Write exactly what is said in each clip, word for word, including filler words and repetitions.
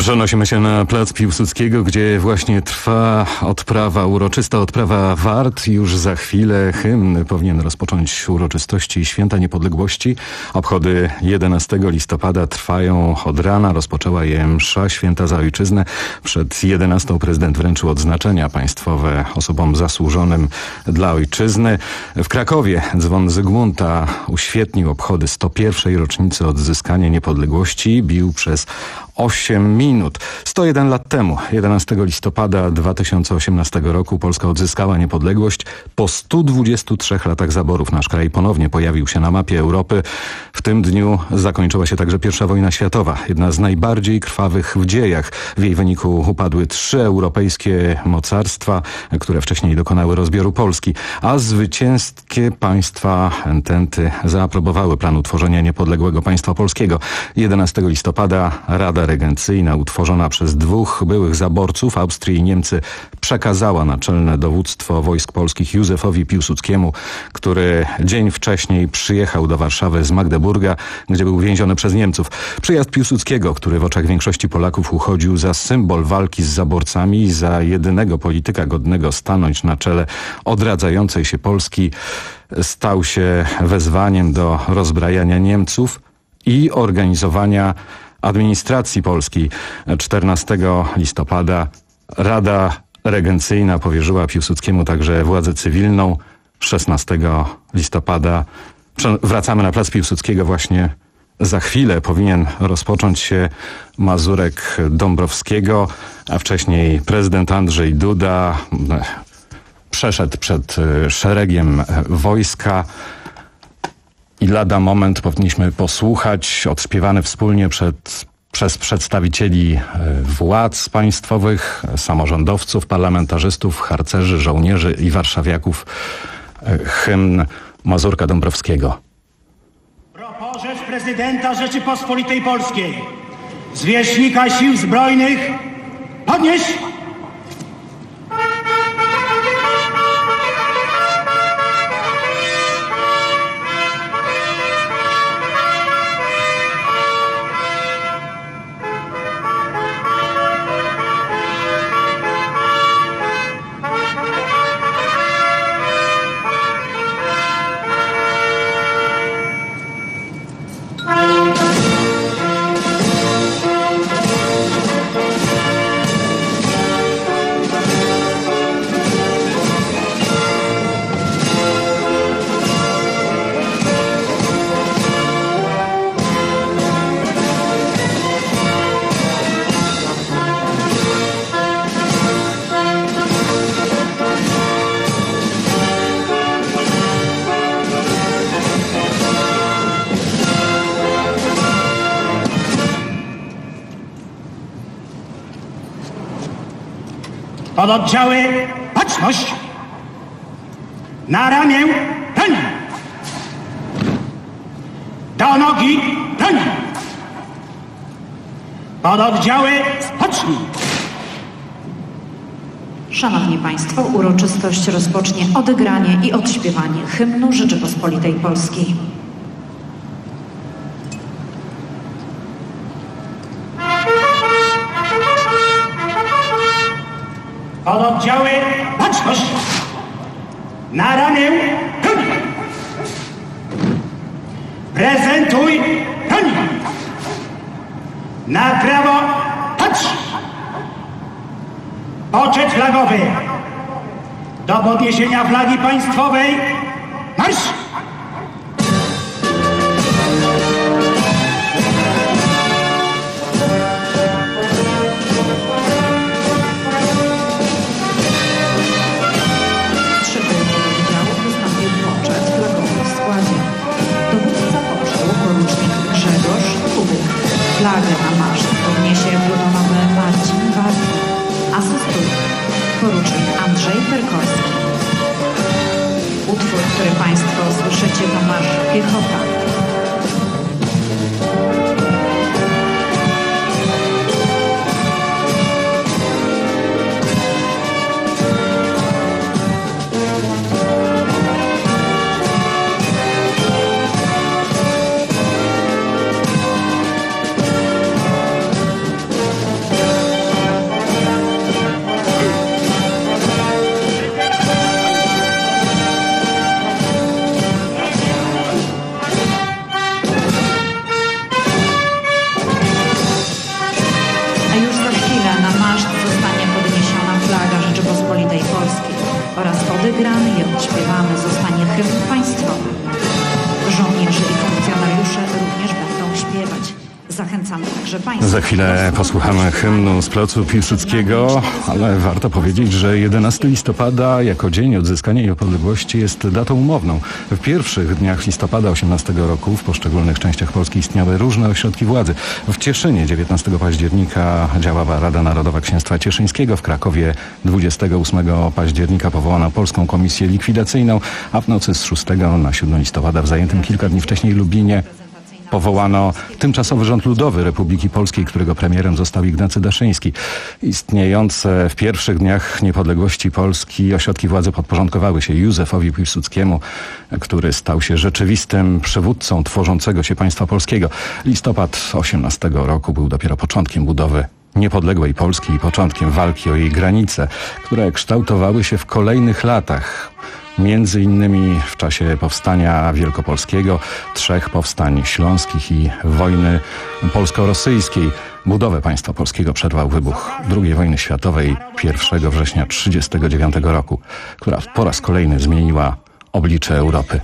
Przenosimy się na plac Piłsudskiego, gdzie właśnie trwa odprawa, uroczysta odprawa wart. Już za chwilę hymn powinien rozpocząć uroczystości Święta Niepodległości. Obchody jedenastego listopada trwają od rana. Rozpoczęła je msza święta za ojczyznę. Przed jedenastą prezydent wręczył odznaczenia państwowe osobom zasłużonym dla ojczyzny. W Krakowie dzwon Zygmunta uświetnił obchody sto pierwszej rocznicy odzyskania niepodległości. Bił przez osiem minut. sto jeden lat temu, jedenastego listopada dwa tysiące osiemnastego roku, Polska odzyskała niepodległość. Po stu dwudziestu trzech latach zaborów nasz kraj ponownie pojawił się na mapie Europy. W tym dniu zakończyła się także pierwsza wojna światowa, jedna z najbardziej krwawych w dziejach. W jej wyniku upadły trzy europejskie mocarstwa, które wcześniej dokonały rozbioru Polski, a zwycięskie państwa ententy zaaprobowały plan utworzenia niepodległego państwa polskiego. jedenastego listopada Rada Regencyjna, utworzona przez dwóch byłych zaborców, Austrię i Niemcy, przekazała naczelne dowództwo wojsk polskich Józefowi Piłsudskiemu, który dzień wcześniej przyjechał do Warszawy z Magdeburga, gdzie był więziony przez Niemców. Przyjazd Piłsudskiego, który w oczach większości Polaków uchodził za symbol walki z zaborcami i za jedynego polityka godnego stanąć na czele odradzającej się Polski, stał się wezwaniem do rozbrajania Niemców i organizowania administracji polskiej. czternastego listopada Rada Regencyjna powierzyła Piłsudskiemu także władzę cywilną. szesnastego listopada wracamy na plac Piłsudskiego. Właśnie za chwilę powinien rozpocząć się mazurek Dąbrowskiego, a wcześniej prezydent Andrzej Duda przeszedł przed szeregiem wojska. I lada moment powinniśmy posłuchać, odśpiewany wspólnie przed, przez przedstawicieli władz państwowych, samorządowców, parlamentarzystów, harcerzy, żołnierzy i warszawiaków, hymn Mazurka Dąbrowskiego. Proporzecz prezydenta Rzeczypospolitej Polskiej, zwierzchnika Sił Zbrojnych, podnieś! Pododdziały, baczność! Na ramię, broń! Do nogi, broń! Pododdziały, spocznij! Szanowni Państwo, uroczystość rozpocznie odegranie i odśpiewanie hymnu Rzeczypospolitej Polskiej. Pododdziały, baczność! Na ramię, broń! Prezentuj, broń! Na prawo, patrz! Poczet flagowy! Do podniesienia flagi państwowej, marsz! Flagę na maszt podniesie plutonowy Marcin Warta. Asystuje porucznik Andrzej Perkowski. Utwór, który Państwo słyszycie, to marsz Piechota. wygrany i odśpiewany zostanie hymn państwowy. Żołnierze i funkcjonariusze również będą śpiewać. Zachęcamy także Państwa. Za chwilę posłuchamy hymnu z placu Piłsudskiego, ale warto powiedzieć, że jedenastego listopada jako dzień odzyskania niepodległości jest datą umowną. W pierwszych dniach listopada osiemnastego roku w poszczególnych częściach Polski istniały różne ośrodki władzy. W Cieszynie dziewiętnastego października działała Rada Narodowa Księstwa Cieszyńskiego, w Krakowie dwudziestego ósmego października powołano Polską Komisję Likwidacyjną, a w nocy z szóstego na siódmego listopada w zajętym kilka dni wcześniej Lublinie powołano tymczasowy rząd ludowy Republiki Polskiej, którego premierem został Ignacy Daszyński. Istniejące w pierwszych dniach niepodległości Polski ośrodki władzy podporządkowały się Józefowi Piłsudskiemu, który stał się rzeczywistym przywódcą tworzącego się państwa polskiego. Listopad osiemnastego roku był dopiero początkiem budowy niepodległej Polski i początkiem walki o jej granice, które kształtowały się w kolejnych latach. Między innymi w czasie powstania wielkopolskiego, trzech powstań śląskich i wojny polsko-rosyjskiej. Budowę państwa polskiego przerwał wybuch drugiej wojny światowej pierwszego września tysiąc dziewięćset trzydziestego dziewiątego roku, która po raz kolejny zmieniła oblicze Europy.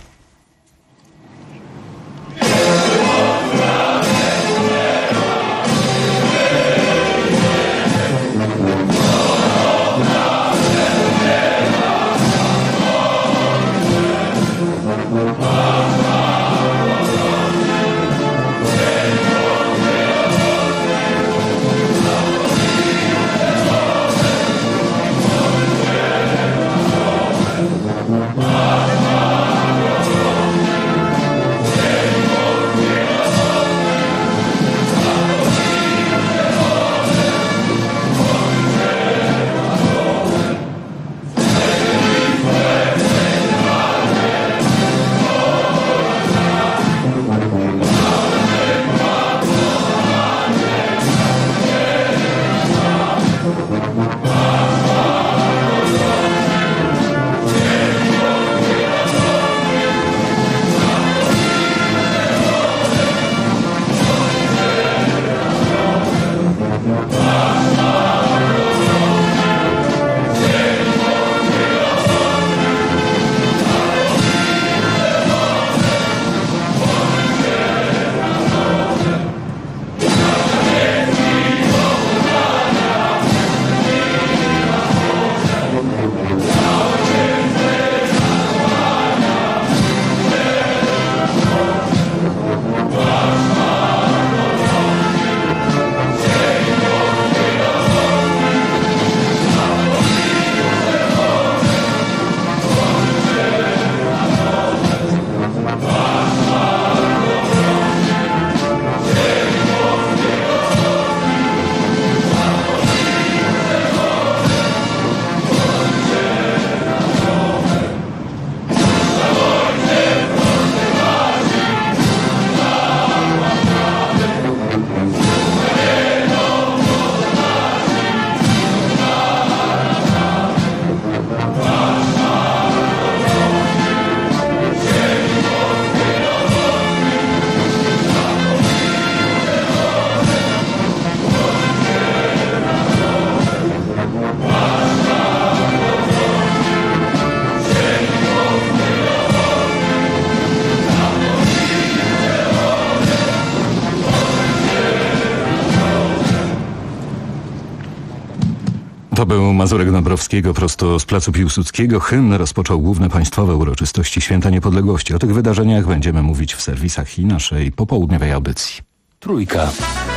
To był Mazurek Dąbrowskiego prosto z placu Piłsudskiego. Hymn rozpoczął główne państwowe uroczystości Święta Niepodległości. O tych wydarzeniach będziemy mówić w serwisach i naszej popołudniowej audycji. Trójka.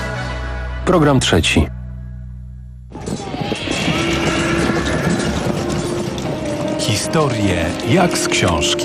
Program trzeci. Historie jak z książki.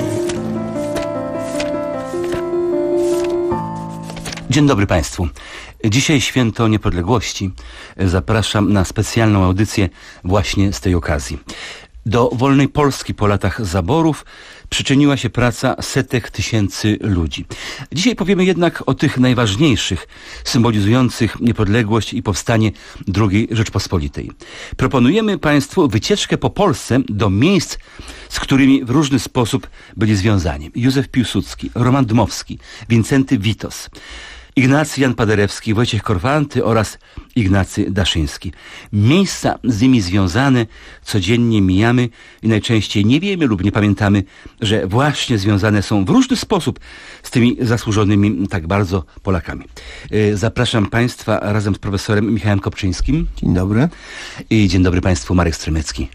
Dzień dobry Państwu. Dzisiaj Święto Niepodległości. Zapraszam na specjalną audycję właśnie z tej okazji. Do wolnej Polski po latach zaborów przyczyniła się praca setek tysięcy ludzi. Dzisiaj powiemy jednak o tych najważniejszych, symbolizujących niepodległość i powstanie drugiej Rzeczpospolitej. Proponujemy Państwu wycieczkę po Polsce do miejsc, z którymi w różny sposób byli związani. Józef Piłsudski, Roman Dmowski, Wincenty Witos. Ignacy Jan Paderewski, Wojciech Korfanty oraz Ignacy Daszyński. Miejsca z nimi związane codziennie mijamy i najczęściej nie wiemy lub nie pamiętamy, że właśnie związane są w różny sposób z tymi zasłużonymi tak bardzo Polakami. Zapraszam Państwa razem z profesorem Michałem Kopczyńskim. Dzień dobry. I dzień dobry Państwu, Marek Strymecki.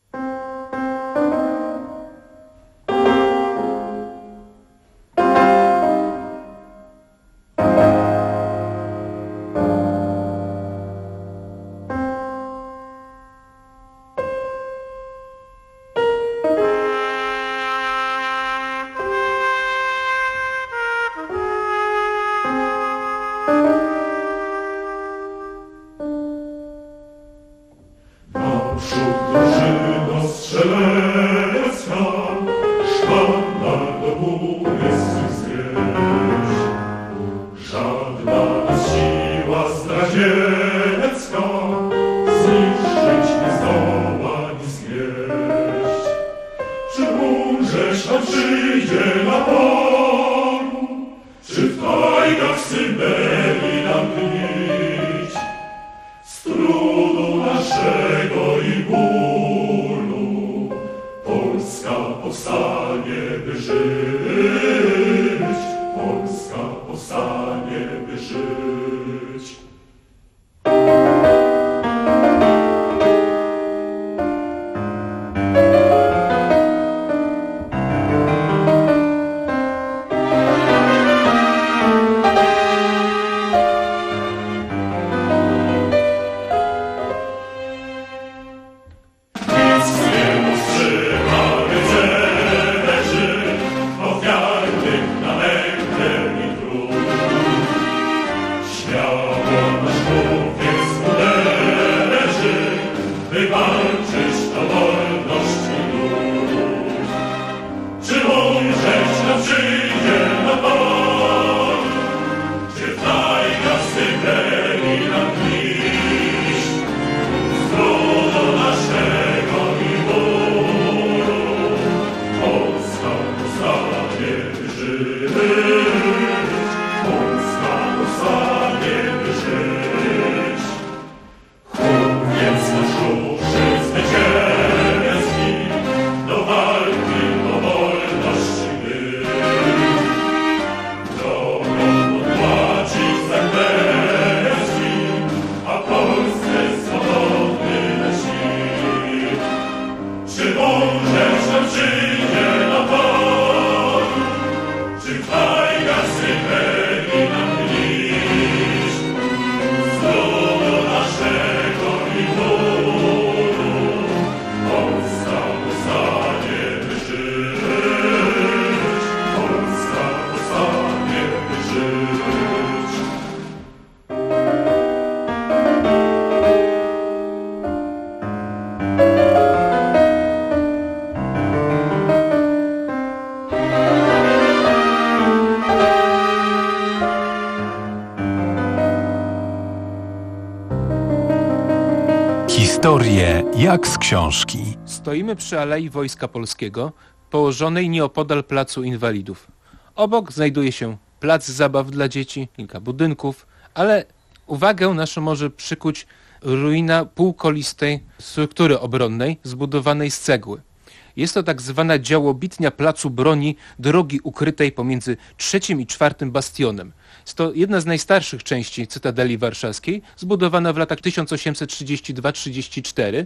Historie jak z książki. Stoimy przy Alei Wojska Polskiego, położonej nieopodal Placu Inwalidów. Obok znajduje się plac zabaw dla dzieci, kilka budynków, ale uwagę naszą może przykuć ruina półkolistej struktury obronnej zbudowanej z cegły. Jest to tak zwana działobitnia Placu Broni, drogi ukrytej pomiędzy trzecim i czwartym bastionem. Jest to jedna z najstarszych części Cytadeli Warszawskiej, zbudowana w latach tysiąc osiemset trzydziestym drugim do trzydziestego czwartego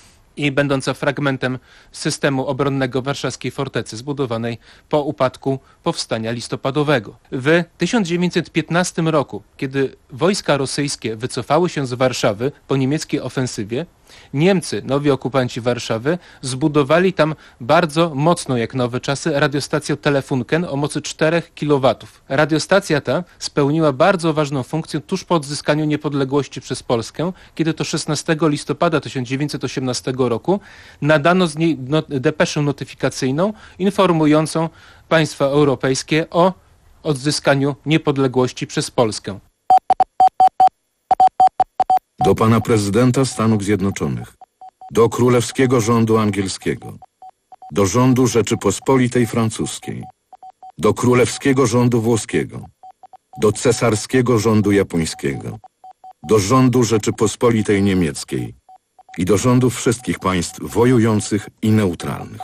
i będąca fragmentem systemu obronnego warszawskiej fortecy, zbudowanej po upadku powstania listopadowego. W tysiąc dziewięćset piętnastym roku, kiedy wojska rosyjskie wycofały się z Warszawy po niemieckiej ofensywie, Niemcy, nowi okupanci Warszawy, zbudowali tam bardzo mocną, jak nowe czasy, radiostację Telefunken o mocy czterech kilowatów. Radiostacja ta spełniła bardzo ważną funkcję tuż po odzyskaniu niepodległości przez Polskę, kiedy to szesnastego listopada tysiąc dziewięćset osiemnastego roku nadano z niej not- depeszę notyfikacyjną informującą państwa europejskie o odzyskaniu niepodległości przez Polskę. Do pana prezydenta Stanów Zjednoczonych, do królewskiego rządu angielskiego, do rządu Rzeczypospolitej Francuskiej, do królewskiego rządu włoskiego, do cesarskiego rządu japońskiego, do rządu Rzeczypospolitej Niemieckiej i do rządów wszystkich państw wojujących i neutralnych.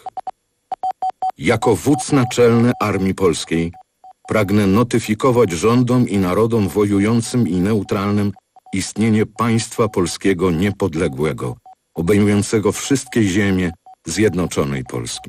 Jako wódz naczelny Armii Polskiej pragnę notyfikować rządom i narodom wojującym i neutralnym istnienie państwa polskiego niepodległego, obejmującego wszystkie ziemie zjednoczonej Polski.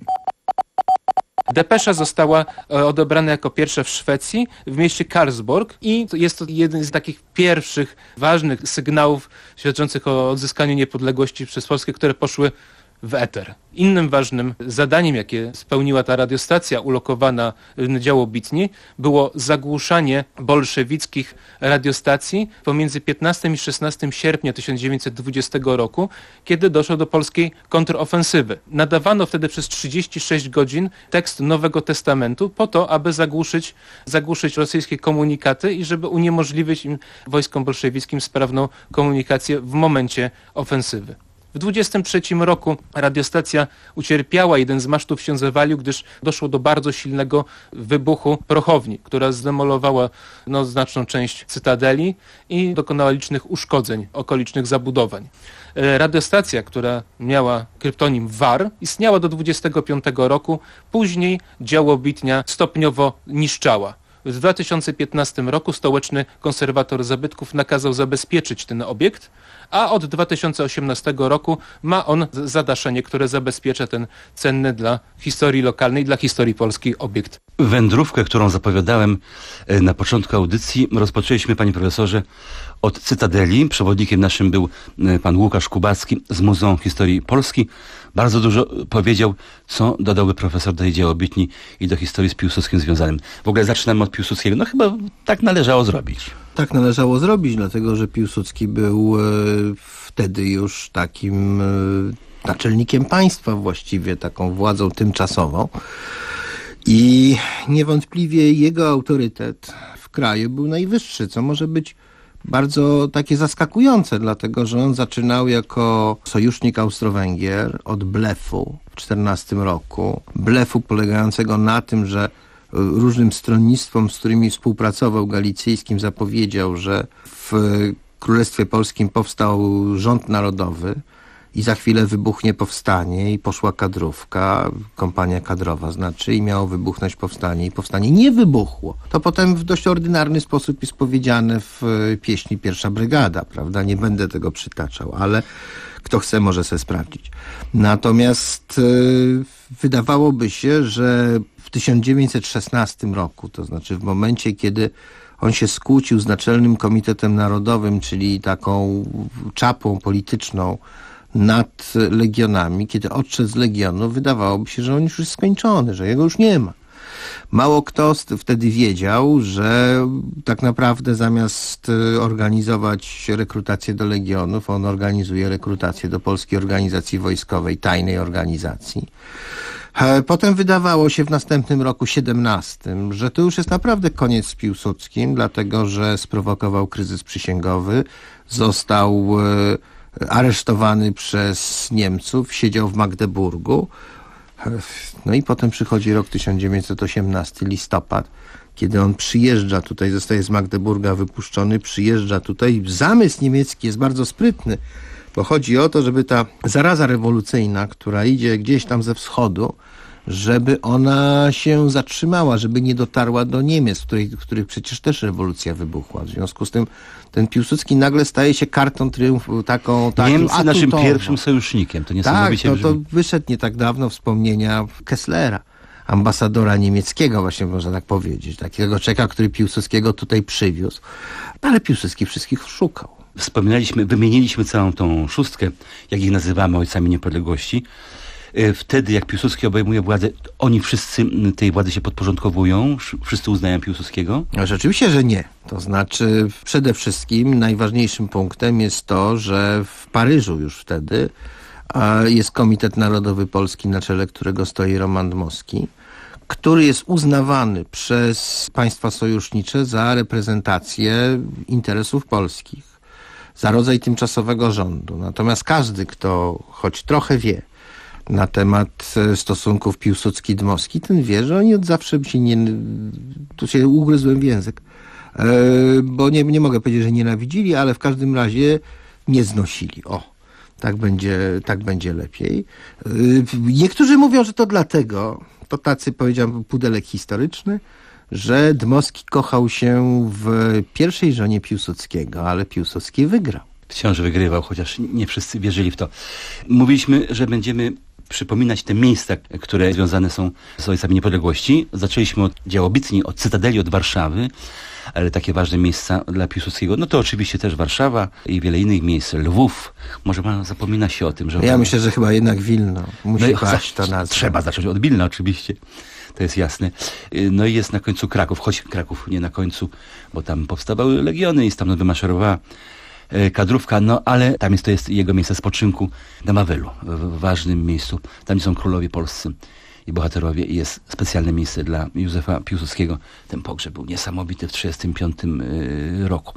Depesza została odebrana jako pierwsza w Szwecji, w mieście Karlsborg i jest to jeden z takich pierwszych ważnych sygnałów świadczących o odzyskaniu niepodległości przez Polskę, które poszły w eter. Innym ważnym zadaniem, jakie spełniła ta radiostacja ulokowana na Działobitni, było zagłuszanie bolszewickich radiostacji pomiędzy piętnastym i szesnastym sierpnia tysiąc dziewięćset dwudziestego roku, kiedy doszło do polskiej kontrofensywy. Nadawano wtedy przez trzydzieści sześć godzin tekst Nowego Testamentu po to, aby zagłuszyć, zagłuszyć rosyjskie komunikaty i żeby uniemożliwić im, wojskom bolszewickim, sprawną komunikację w momencie ofensywy. W dwudziestym trzecim roku radiostacja ucierpiała jeden z masztów się zawalił, gdyż doszło do bardzo silnego wybuchu prochowni, która zdemolowała no, znaczną część cytadeli i dokonała licznych uszkodzeń okolicznych zabudowań. Radiostacja, która miała kryptonim W A R, istniała do dwudziestego piątego roku, później Działobitnia stopniowo niszczała. W dwa tysiące piętnastym roku stołeczny konserwator zabytków nakazał zabezpieczyć ten obiekt, a od dwa tysiące osiemnastego roku ma on zadaszenie, które zabezpiecza ten cenny dla historii lokalnej, dla historii polskiej obiekt. Wędrówkę, którą zapowiadałem na początku audycji, rozpoczęliśmy, panie profesorze, od Cytadeli. Przewodnikiem naszym był pan Łukasz Kubacki z Muzeum Historii Polski. Bardzo dużo powiedział, co dodałby profesor do tej Działobitni i do historii z Piłsudskim związanym. W ogóle zaczynamy od Piłsudskiego. No chyba tak należało zrobić. Tak należało zrobić, dlatego że Piłsudski był e, wtedy już takim e, naczelnikiem państwa właściwie, taką władzą tymczasową. I niewątpliwie jego autorytet w kraju był najwyższy, co może być bardzo takie zaskakujące, dlatego że on zaczynał jako sojusznik Austro-Węgier od blefu w czternastym roku. Blefu polegającego na tym, że różnym stronnictwom, z którymi współpracował, galicyjskim, zapowiedział, że w Królestwie Polskim powstał rząd narodowy i za chwilę wybuchnie powstanie i poszła kadrówka, kompania kadrowa znaczy, i miało wybuchnąć powstanie i powstanie nie wybuchło. To potem w dość ordynarny sposób jest powiedziane w pieśni Pierwsza Brygada, prawda? Nie będę tego przytaczał, ale kto chce, może sobie sprawdzić. Natomiast yy, wydawałoby się, że w tysiąc dziewięćset szesnastym roku, to znaczy w momencie, kiedy on się skłócił z Naczelnym Komitetem Narodowym, czyli taką czapą polityczną nad legionami, kiedy odszedł z legionu, wydawałoby się, że on już jest skończony, że jego już nie ma. Mało kto wtedy wiedział, że tak naprawdę zamiast organizować rekrutację do legionów, on organizuje rekrutację do Polskiej Organizacji Wojskowej, tajnej organizacji. Potem wydawało się w następnym roku siedemnastym, że to już jest naprawdę koniec z Piłsudskim, dlatego że sprowokował kryzys przysięgowy, został aresztowany przez Niemców, siedział w Magdeburgu. No i potem przychodzi rok tysiąc dziewięćset osiemnasty, listopad, kiedy on przyjeżdża tutaj, zostaje z Magdeburga wypuszczony, przyjeżdża tutaj. Zamysł niemiecki jest bardzo sprytny, bo chodzi o to, żeby ta zaraza rewolucyjna, która idzie gdzieś tam ze wschodu, żeby ona się zatrzymała, żeby nie dotarła do Niemiec, w której, w których przecież też rewolucja wybuchła. W związku z tym ten Piłsudski nagle staje się kartą triumfu, taką... Niemcy atutową. Naszym pierwszym sojusznikiem. To niesamowicie Tak, to, to brzmi. wyszedł nie tak dawno wspomnienia Kesslera, ambasadora niemieckiego, właśnie można tak powiedzieć. Takiego czeka, który Piłsudskiego tutaj przywiózł. Ale Piłsudski wszystkich szukał. Wspominaliśmy, wymieniliśmy całą tą szóstkę, jak ich nazywamy, ojcami niepodległości. Wtedy, jak Piłsudski obejmuje władzę, oni wszyscy tej władzy się podporządkowują? Wszyscy uznają Piłsudskiego? No, rzeczywiście, że nie. To znaczy, przede wszystkim najważniejszym punktem jest to, że w Paryżu już wtedy jest Komitet Narodowy Polski, na czele którego stoi Roman Dmowski, który jest uznawany przez państwa sojusznicze za reprezentację interesów polskich, za rodzaj tymczasowego rządu. Natomiast każdy, kto choć trochę wie na temat stosunków Piłsudski-Dmowski, ten wie, że oni od zawsze się nie... Tu się ugryzłem w język. e, bo nie, nie mogę powiedzieć, że nienawidzili, ale w każdym razie nie znosili. O, tak będzie, tak będzie lepiej. E, niektórzy mówią, że to dlatego, to tacy, powiedziałem, pudelek historyczny, że Dmowski kochał się w pierwszej żonie Piłsudskiego, ale Piłsudski wygrał. Wciąż wygrywał, chociaż nie wszyscy wierzyli w to. Mówiliśmy, że będziemy przypominać te miejsca, które związane są z ojcami niepodległości. Zaczęliśmy od Działobitni, od Cytadeli, od Warszawy, ale takie ważne miejsca dla Piłsudskiego, no to oczywiście też Warszawa i wiele innych miejsc, Lwów. Może pan zapomina się o tym, że... Ja myślę, że chyba jednak Wilno. Musi no, paść ta nazwa. Trzeba zacząć od Wilna oczywiście. To jest jasne. No i jest na końcu Kraków, choć Kraków nie na końcu, bo tam powstawały legiony i stamtąd wymaszerowała kadrówka, no ale tam jest, to jest jego miejsce spoczynku na Wawelu, w ważnym miejscu. Tam są królowie polscy i bohaterowie i jest specjalne miejsce dla Józefa Piłsudskiego. Ten pogrzeb był niesamowity w trzydziestym piątym roku.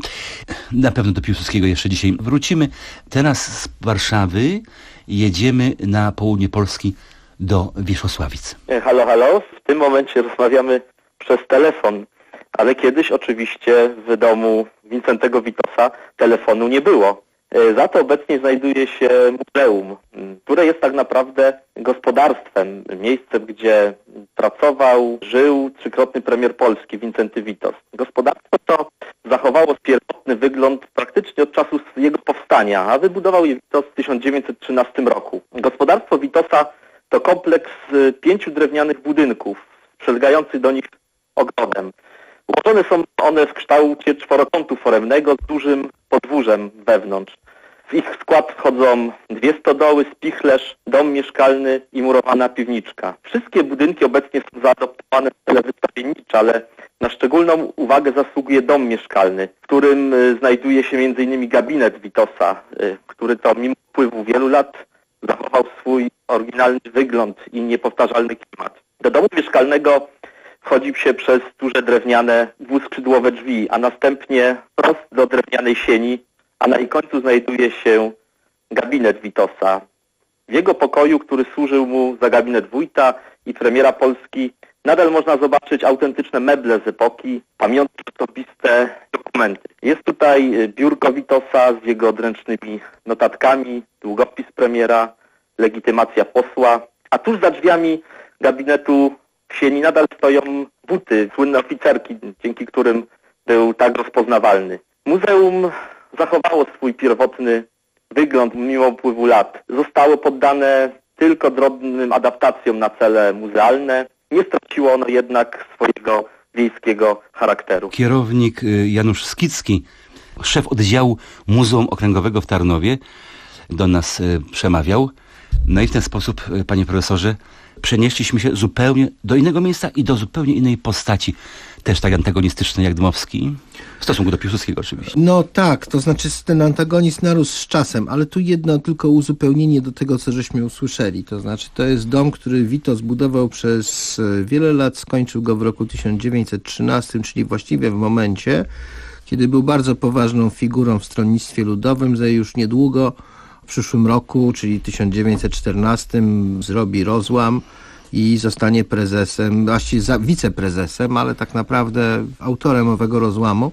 Na pewno do Piłsudskiego jeszcze dzisiaj wrócimy. Teraz z Warszawy jedziemy na południe Polski do Wierzchosławic. Halo, halo. W tym momencie rozmawiamy przez telefon, ale kiedyś oczywiście w domu Wincentego Witosa telefonu nie było. Za to obecnie znajduje się muzeum, które jest tak naprawdę gospodarstwem, miejscem, gdzie pracował, żył trzykrotny premier Polski Wincenty Witos. Gospodarstwo to zachowało pierwotny wygląd praktycznie od czasu jego powstania, a wybudował je Witos w tysiąc dziewięćset trzynastym roku. Gospodarstwo Witosa to kompleks pięciu drewnianych budynków, przylegających do nich ogrodem. Ułożone są one w kształcie czworokątu foremnego z dużym podwórzem wewnątrz. W ich skład wchodzą dwie stodoły, spichlerz, dom mieszkalny i murowana piwniczka. Wszystkie budynki obecnie są zaadoptowane w cele wystawiennicze, ale na szczególną uwagę zasługuje dom mieszkalny, w którym znajduje się między innymi gabinet Witosa, który to mimo upływu wielu lat zachował swój oryginalny wygląd i niepowtarzalny klimat. Do domu mieszkalnego wchodzi się przez duże drewniane dwuskrzydłowe drzwi, a następnie prost do drewnianej sieni, a na jej końcu znajduje się gabinet Witosa. W jego pokoju, który służył mu za gabinet wójta i premiera Polski, nadal można zobaczyć autentyczne meble z epoki, pamiątki osobiste, dokumenty. Jest tutaj biurko Witosa z jego odręcznymi notatkami, długopis premiera, legitymacja posła, a tuż za drzwiami gabinetu w sieni nadal stoją buty, słynne oficerki, dzięki którym był tak rozpoznawalny. Muzeum zachowało swój pierwotny wygląd mimo upływu lat. Zostało poddane tylko drobnym adaptacjom na cele muzealne. Nie straciło ono jednak swojego wiejskiego charakteru. Kierownik Janusz Skicki, szef oddziału Muzeum Okręgowego w Tarnowie, do nas przemawiał. No i w ten sposób, panie profesorze, przenieśliśmy się zupełnie do innego miejsca i do zupełnie innej postaci, też tak antagonistycznej jak Dmowski, w stosunku do Piłsudskiego oczywiście. No tak, to znaczy ten antagonizm narósł z czasem, ale tu jedno tylko uzupełnienie do tego, co żeśmy usłyszeli. To znaczy to jest dom, który Witos budował przez wiele lat, skończył go w roku tysiąc dziewięćset trzynastym, czyli właściwie w momencie, kiedy był bardzo poważną figurą w stronnictwie ludowym, że już niedługo w przyszłym roku, czyli tysiąc dziewięćset czternastym, zrobi rozłam i zostanie prezesem, właściwie za, wiceprezesem, ale tak naprawdę autorem owego rozłamu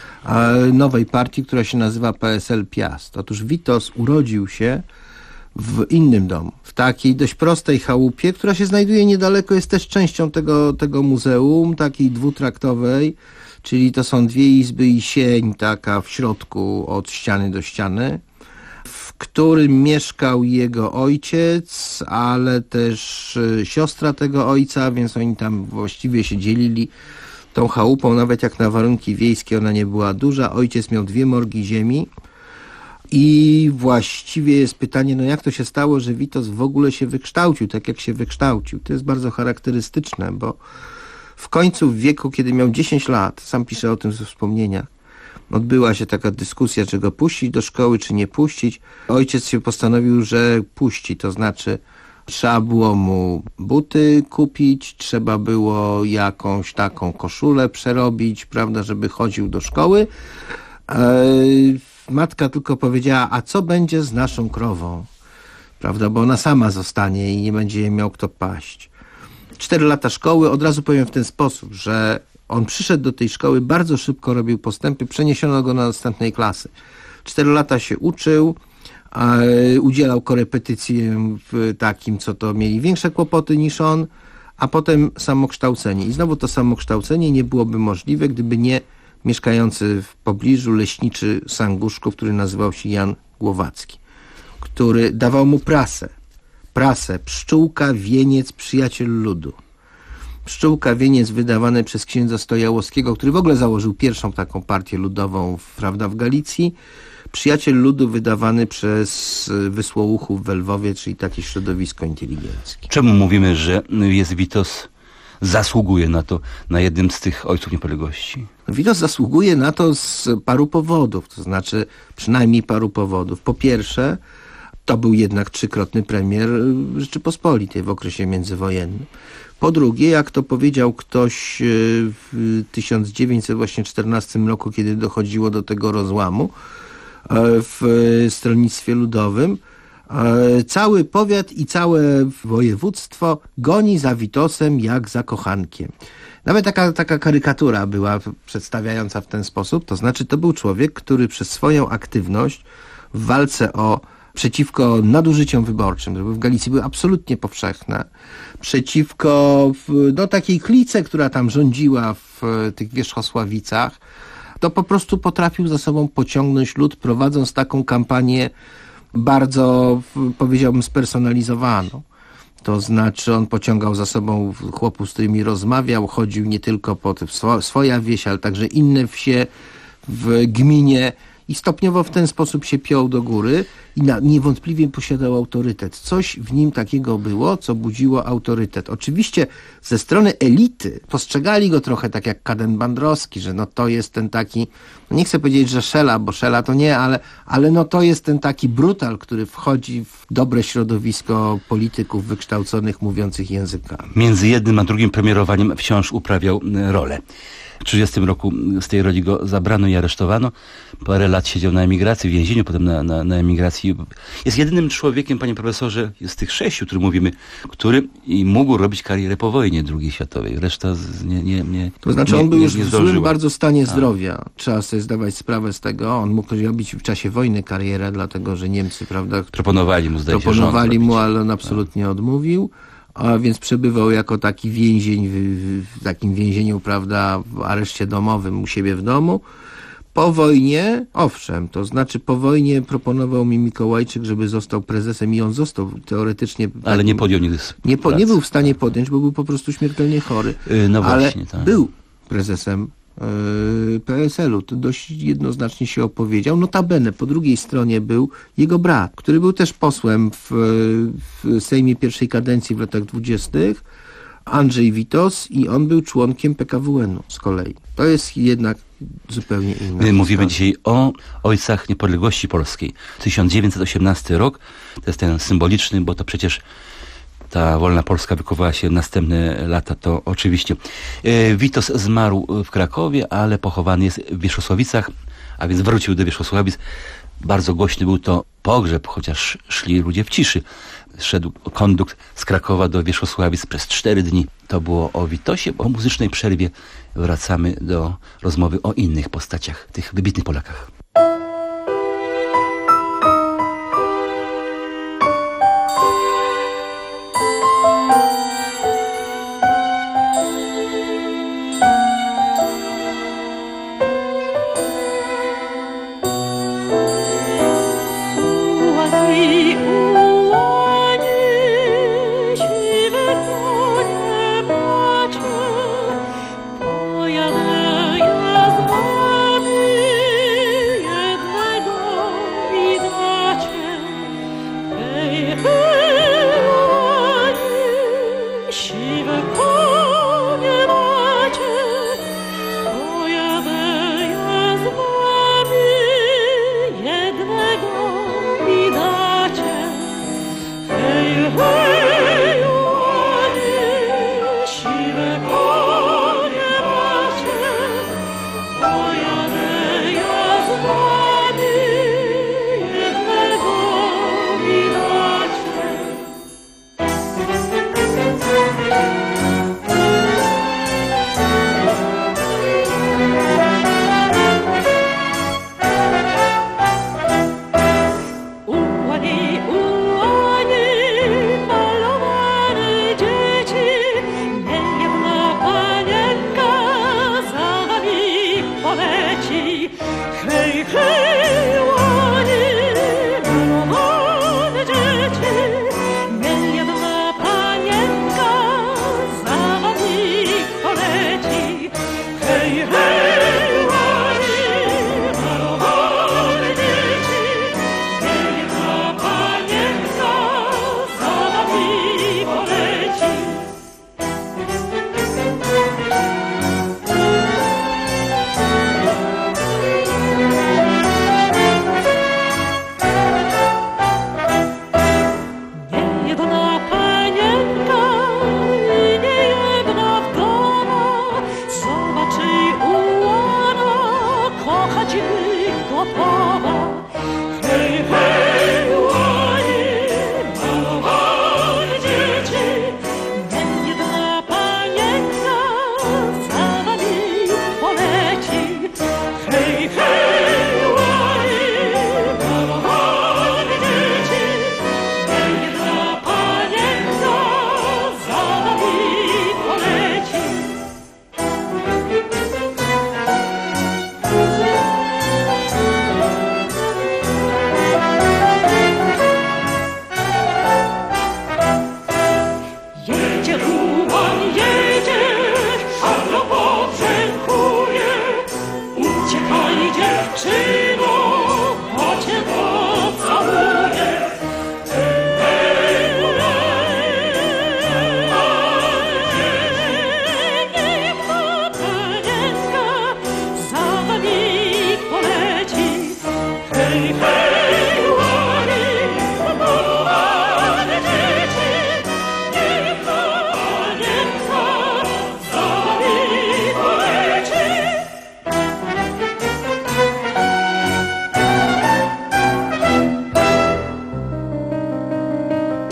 nowej partii, która się nazywa P S L Piast. Otóż Witos urodził się w innym domu, w takiej dość prostej chałupie, która się znajduje niedaleko, jest też częścią tego, tego muzeum, takiej dwutraktowej, czyli to są dwie izby i sień taka w środku od ściany do ściany, w którym mieszkał jego ojciec, ale też siostra tego ojca, więc oni tam właściwie się dzielili tą chałupą, nawet jak na warunki wiejskie ona nie była duża. Ojciec miał dwie morgi ziemi i właściwie jest pytanie, no jak to się stało, że Witos w ogóle się wykształcił, tak jak się wykształcił. To jest bardzo charakterystyczne, bo w końcu w wieku, kiedy miał dziesięć lat, sam pisze o tym ze wspomnieniach, odbyła się taka dyskusja, czy go puścić do szkoły, czy nie puścić. Ojciec się postanowił, że puści, to znaczy trzeba było mu buty kupić, trzeba było jakąś taką koszulę przerobić, prawda, żeby chodził do szkoły. Eee, matka tylko powiedziała, a co będzie z naszą krową? Prawda, bo ona sama zostanie i nie będzie jej miał kto paść. Cztery lata szkoły, od razu powiem w ten sposób, że On przyszedł do tej szkoły, bardzo szybko robił postępy, przeniesiono go na następnej klasy. Cztery lata się uczył, a udzielał korepetycji w takim, co to mieli większe kłopoty niż on, a potem samokształcenie. I znowu to samokształcenie nie byłoby możliwe, gdyby nie mieszkający w pobliżu leśniczy Sanguszków, który nazywał się Jan Głowacki, który dawał mu prasę. Prasę, Pszczółka, Wieniec, Przyjaciel Ludu. Pszczółka, Wieniec wydawane przez księdza Stojałowskiego, który w ogóle założył pierwszą taką partię ludową, prawda, w Galicji. Przyjaciel Ludu wydawany przez Wysłołuchów w Lwowie, czyli takie środowisko inteligenckie. Czemu mówimy, że jest Witos zasługuje na to, na jednym z tych ojców niepodległości? Witos zasługuje na to z paru powodów, to znaczy przynajmniej paru powodów. Po pierwsze, to był jednak trzykrotny premier Rzeczypospolitej w okresie międzywojennym. Po drugie, jak to powiedział ktoś w tysiąc dziewięćset czternastym roku, kiedy dochodziło do tego rozłamu w Stronnictwie Ludowym, cały powiat i całe województwo goni za Witosem jak za kochankiem. Nawet taka, taka karykatura była przedstawiająca w ten sposób, to znaczy to był człowiek, który przez swoją aktywność w walce o przeciwko nadużyciom wyborczym, które w Galicji były absolutnie powszechne, przeciwko no, takiej klice, która tam rządziła w tych Wierzchosławicach, to po prostu potrafił za sobą pociągnąć lud, prowadząc taką kampanię bardzo, powiedziałbym, spersonalizowaną. To znaczy on pociągał za sobą chłopów, z którymi rozmawiał, chodził nie tylko po swo, swoja wieś, ale także inne wsie w gminie i stopniowo w ten sposób się piął do góry i na, niewątpliwie posiadał autorytet. Coś w nim takiego było, co budziło autorytet. Oczywiście ze strony elity postrzegali go trochę tak jak Kaden-Bandrowski, że no to jest ten taki, no nie chcę powiedzieć, że Szela, bo Szela to nie, ale, ale no to jest ten taki brutal, który wchodzi w dobre środowisko polityków wykształconych, mówiących językami. Między jednym a drugim premierowaniem wciąż uprawiał rolę. W trzydziestym roku z tej roli go zabrano i aresztowano. Parę lat siedział na emigracji, w więzieniu, potem na, na, na emigracji. Jest jedynym człowiekiem, panie profesorze, z tych sześciu, który mówimy, który i mógł robić karierę po wojnie drugiej światowej. Reszta z, nie, nie, nie To znaczy nie, on był nie, już nie w złym bardzo stanie A. zdrowia. Trzeba sobie zdawać sprawę z tego. On mógł robić w czasie wojny karierę, dlatego że Niemcy, prawda, proponowali mu, zdaje się, proponowali rząd mu, robić. ale on absolutnie odmówił. A więc przebywał jako taki więzień w, w takim więzieniu, prawda, w areszcie domowym u siebie w domu. Po wojnie, owszem, to znaczy po wojnie proponował mi Mikołajczyk, żeby został prezesem i on został teoretycznie... Ale takim, nie podjął nigdy nie, po, nie był w stanie podjąć, bo był po prostu śmiertelnie chory. Yy, no ale właśnie, tak. był prezesem yy, P S L u. To dość jednoznacznie się opowiedział. Notabene po drugiej stronie był jego brat, który był też posłem w, w Sejmie pierwszej kadencji w latach dwudziestych. Andrzej Witos i on był członkiem P K W N-u z kolei. To jest jednak zupełnie inna. My mówimy dzisiaj o ojcach niepodległości polskiej. tysiąc dziewięćset osiemnasty rok, to jest ten symboliczny, bo to przecież ta wolna Polska wykuwała się w następne lata, to oczywiście. Witos zmarł w Krakowie, ale pochowany jest w Wierzchosławicach, a więc wrócił do Wierzchosławic. Bardzo głośny był to pogrzeb, chociaż szli ludzie w ciszy. Szedł kondukt z Krakowa do Wierzchosławic przez cztery dni. To było o Witosie. Po muzycznej przerwie wracamy do rozmowy o innych postaciach, tych wybitnych Polakach. Pojadę ja z wami.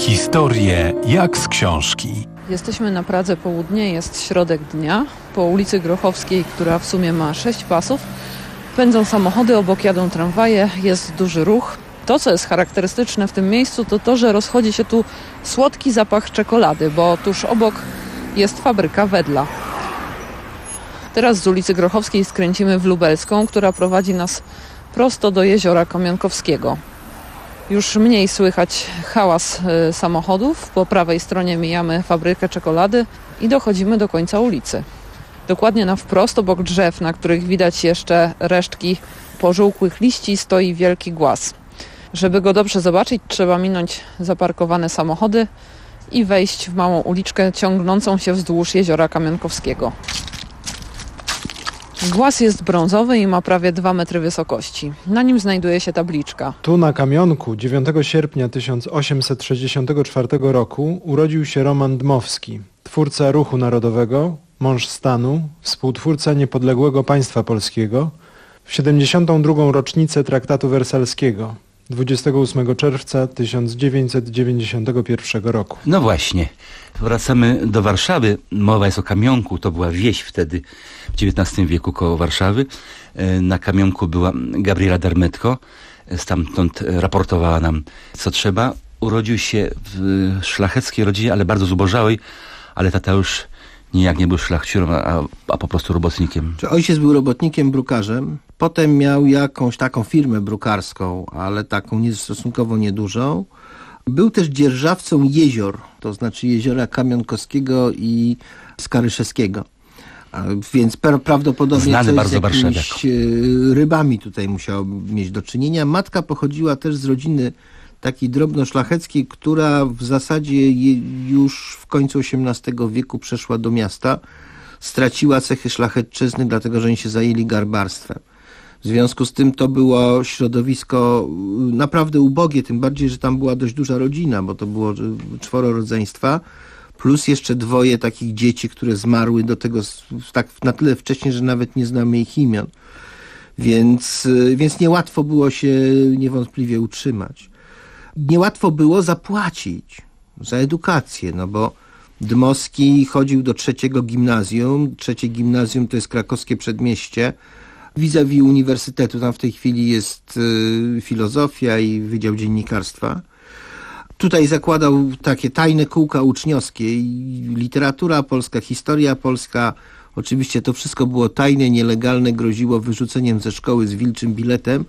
Historie jak z książki. Jesteśmy na Pradze Południe, jest środek dnia. Po ulicy Grochowskiej, która w sumie ma sześć pasów, pędzą samochody, obok jadą tramwaje, jest duży ruch. To, co jest charakterystyczne w tym miejscu, to to, że rozchodzi się tu słodki zapach czekolady, bo tuż obok jest fabryka Wedla. Teraz z ulicy Grochowskiej skręcimy w Lubelską, która prowadzi nas prosto do jeziora Kamionkowskiego. Już mniej słychać hałas y, samochodów. Po prawej stronie mijamy fabrykę czekolady i dochodzimy do końca ulicy. Dokładnie na wprost, obok drzew, na których widać jeszcze resztki pożółkłych liści, stoi wielki głaz. Żeby go dobrze zobaczyć, trzeba minąć zaparkowane samochody i wejść w małą uliczkę ciągnącą się wzdłuż jeziora Kamionkowskiego. Głaz jest brązowy i ma prawie dwa metry wysokości. Na nim znajduje się tabliczka. Tu na Kamionku dziewiątego sierpnia tysiąc osiemset sześćdziesiątego czwartego roku urodził się Roman Dmowski, twórca ruchu narodowego, mąż stanu, współtwórca niepodległego państwa polskiego, w siedemdziesiątą drugą rocznicę traktatu wersalskiego, dwudziestego ósmego czerwca tysiąc dziewięćset dziewięćdziesiątego pierwszego roku. No właśnie, wracamy do Warszawy. Mowa jest o Kamionku, to była wieś wtedy w dziewiętnastym wieku koło Warszawy. Na Kamionku była Gabriela Dermetko, stamtąd raportowała nam co trzeba. Urodził się w szlacheckiej rodzinie, ale bardzo zubożałej, ale tata już nijak nie był szlachciurem, a, a po prostu robotnikiem. Czy ojciec był robotnikiem, brukarzem? Potem miał jakąś taką firmę brukarską, ale taką nie, stosunkowo niedużą. Był też dzierżawcą jezior, to znaczy jeziora Kamionkowskiego i Skaryszewskiego. A więc pra- prawdopodobnie Znany coś bardzo z jakimiś Warszawiak. rybami tutaj musiał mieć do czynienia. Matka pochodziła też z rodziny takiej drobnoszlacheckiej, która w zasadzie już w końcu osiemnastego wieku przeszła do miasta. Straciła cechy szlachecczyzny, dlatego że oni się zajęli garbarstwem. W związku z tym to było środowisko naprawdę ubogie, tym bardziej, że tam była dość duża rodzina, bo to było czworo rodzeństwa, plus jeszcze dwoje takich dzieci, które zmarły do tego tak na tyle wcześnie, że nawet nie znamy ich imion. Więc, więc niełatwo było się niewątpliwie utrzymać. Niełatwo było zapłacić za edukację, no bo Dmowski chodził do trzeciego gimnazjum. Trzecie gimnazjum to jest krakowskie przedmieście. Vis-a-vis uniwersytetu, tam w tej chwili jest y, filozofia i Wydział Dziennikarstwa. Tutaj zakładał takie tajne kółka uczniowskie, i literatura polska, historia polska. Oczywiście to wszystko było tajne, nielegalne, groziło wyrzuceniem ze szkoły z wilczym biletem,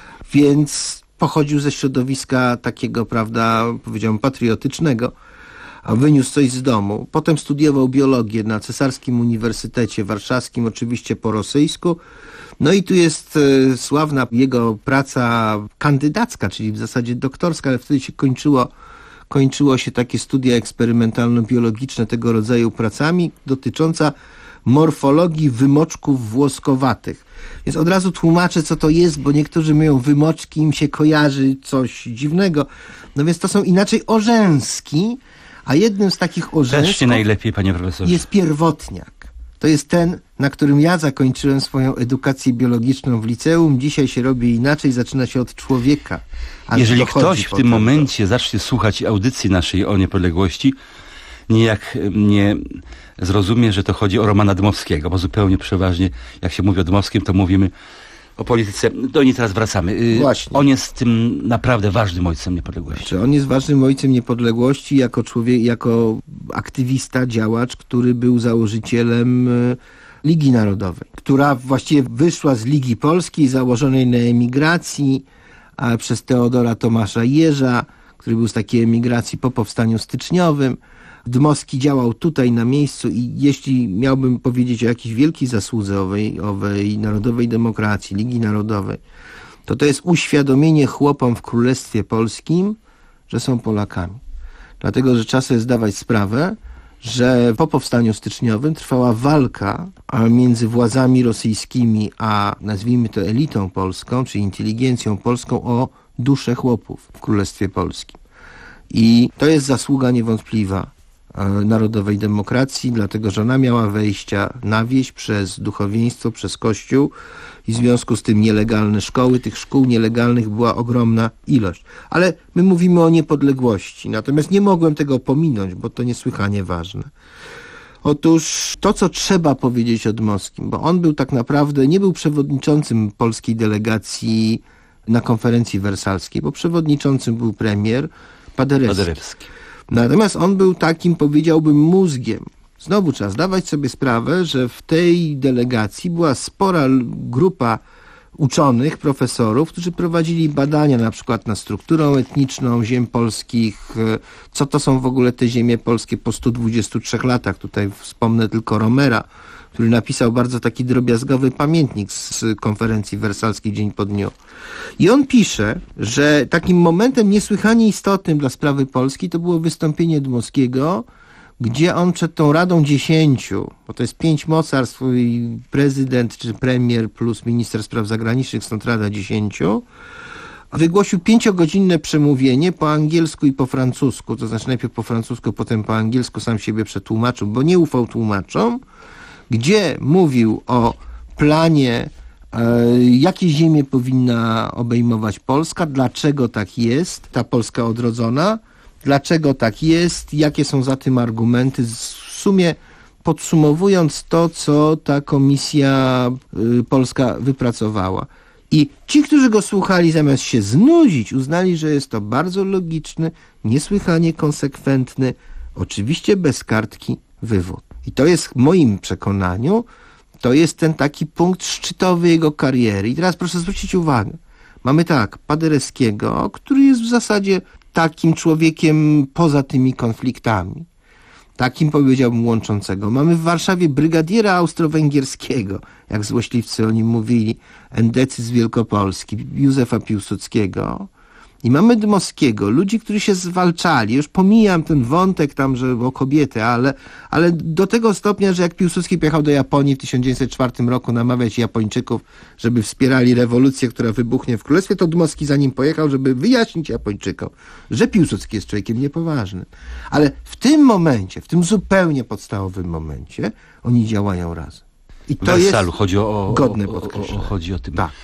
więc pochodził ze środowiska takiego, prawda, powiedziałbym, patriotycznego, a wyniósł coś z domu. Potem studiował biologię na Cesarskim Uniwersytecie Warszawskim, oczywiście po rosyjsku. No i tu jest e, sławna jego praca kandydacka, czyli w zasadzie doktorska, ale wtedy się kończyło, kończyło się takie studia eksperymentalno-biologiczne tego rodzaju pracami, dotycząca morfologii wymoczków włoskowatych. Więc od razu tłumaczę, co to jest, bo niektórzy mówią wymoczki, im się kojarzy coś dziwnego. No więc to są inaczej orzęski, a jednym z takich orzęsków Też nie najlepiej, panie profesorze. jest pierwotniak. To jest ten, na którym ja zakończyłem swoją edukację biologiczną w liceum. Dzisiaj się robi inaczej, zaczyna się od człowieka. Jeżeli ktoś w tym momencie zacznie słuchać audycji naszej o niepodległości, niejak nie zrozumie, że to chodzi o Romana Dmowskiego, bo zupełnie przeważnie, jak się mówi o Dmowskim, to mówimy o polityce. Do niej teraz wracamy. Właśnie. On jest tym naprawdę ważnym ojcem niepodległości. Znaczy, on jest ważnym ojcem niepodległości jako człowiek, jako aktywista, działacz, który był założycielem Ligi Narodowej, która właściwie wyszła z Ligi Polskiej, założonej na emigracji a przez Teodora Tomasza Jerza, który był z takiej emigracji po powstaniu styczniowym. Dmowski działał tutaj na miejscu i jeśli miałbym powiedzieć o jakiejś wielkiej zasłudze owej, owej narodowej demokracji, Ligi Narodowej, to to jest uświadomienie chłopom w Królestwie Polskim, że są Polakami. Dlatego, że trzeba sobie zdawać sprawę, że po powstaniu styczniowym trwała walka między władzami rosyjskimi a, nazwijmy to, elitą polską, czy inteligencją polską o duszę chłopów w Królestwie Polskim. I to jest zasługa niewątpliwa Narodowej Demokracji, dlatego że ona miała wejścia na wieś przez duchowieństwo, przez kościół i w związku z tym nielegalne szkoły. Tych szkół nielegalnych była ogromna ilość. Ale my mówimy o niepodległości, natomiast nie mogłem tego pominąć, bo to niesłychanie ważne. Otóż to, co trzeba powiedzieć o Dmowskim, bo on był tak naprawdę, nie był przewodniczącym polskiej delegacji na konferencji wersalskiej, bo przewodniczącym był premier Paderewski. Paderewski. Natomiast on był takim, powiedziałbym, mózgiem. Znowu trzeba zdawać sobie sprawę, że w tej delegacji była spora grupa uczonych, profesorów, którzy prowadzili badania na przykład nad strukturą etniczną ziem polskich, co to są w ogóle te ziemie polskie po stu dwudziestu trzech latach. Tutaj wspomnę tylko Romera, który napisał bardzo taki drobiazgowy pamiętnik z konferencji wersalskiej dzień po dniu. I on pisze, że takim momentem niesłychanie istotnym dla sprawy Polski to było wystąpienie Dmowskiego, gdzie on przed tą Radą Dziesięciu, bo to jest pięć mocarstw, i prezydent czy premier plus minister spraw zagranicznych, stąd Rada Dziesięciu, wygłosił pięciogodzinne przemówienie po angielsku i po francusku, to znaczy najpierw po francusku, potem po angielsku, sam siebie przetłumaczył, bo nie ufał tłumaczom, gdzie mówił o planie, e, jakie ziemie powinna obejmować Polska, dlaczego tak jest, ta Polska odrodzona, dlaczego tak jest, jakie są za tym argumenty, w sumie podsumowując to, co ta komisja y, polska wypracowała. I ci, którzy go słuchali, zamiast się znudzić, uznali, że jest to bardzo logiczny, niesłychanie konsekwentny, oczywiście bez kartki, wywód. I to jest w moim przekonaniu, to jest ten taki punkt szczytowy jego kariery. I teraz proszę zwrócić uwagę. Mamy tak, Paderewskiego, który jest w zasadzie takim człowiekiem poza tymi konfliktami. Takim, powiedziałbym, łączącego. Mamy w Warszawie brygadiera austro-węgierskiego, jak złośliwcy o nim mówili, endecy z Wielkopolski, Józefa Piłsudskiego. I mamy Dmowskiego, ludzi, którzy się zwalczali. Już pomijam ten wątek tam, że o kobiety, ale, ale do tego stopnia, że jak Piłsudski pojechał do Japonii w tysiąc dziewięćset czwartym roku namawiać Japończyków, żeby wspierali rewolucję, która wybuchnie w królestwie, to Dmowski za nim pojechał, żeby wyjaśnić Japończykom, że Piłsudski jest człowiekiem niepoważnym. Ale w tym momencie, w tym zupełnie podstawowym momencie, oni działają razem. I to Wersalu, jest chodzi o, godne o, o, podkreślenia. o, chodzi o tym. Tak.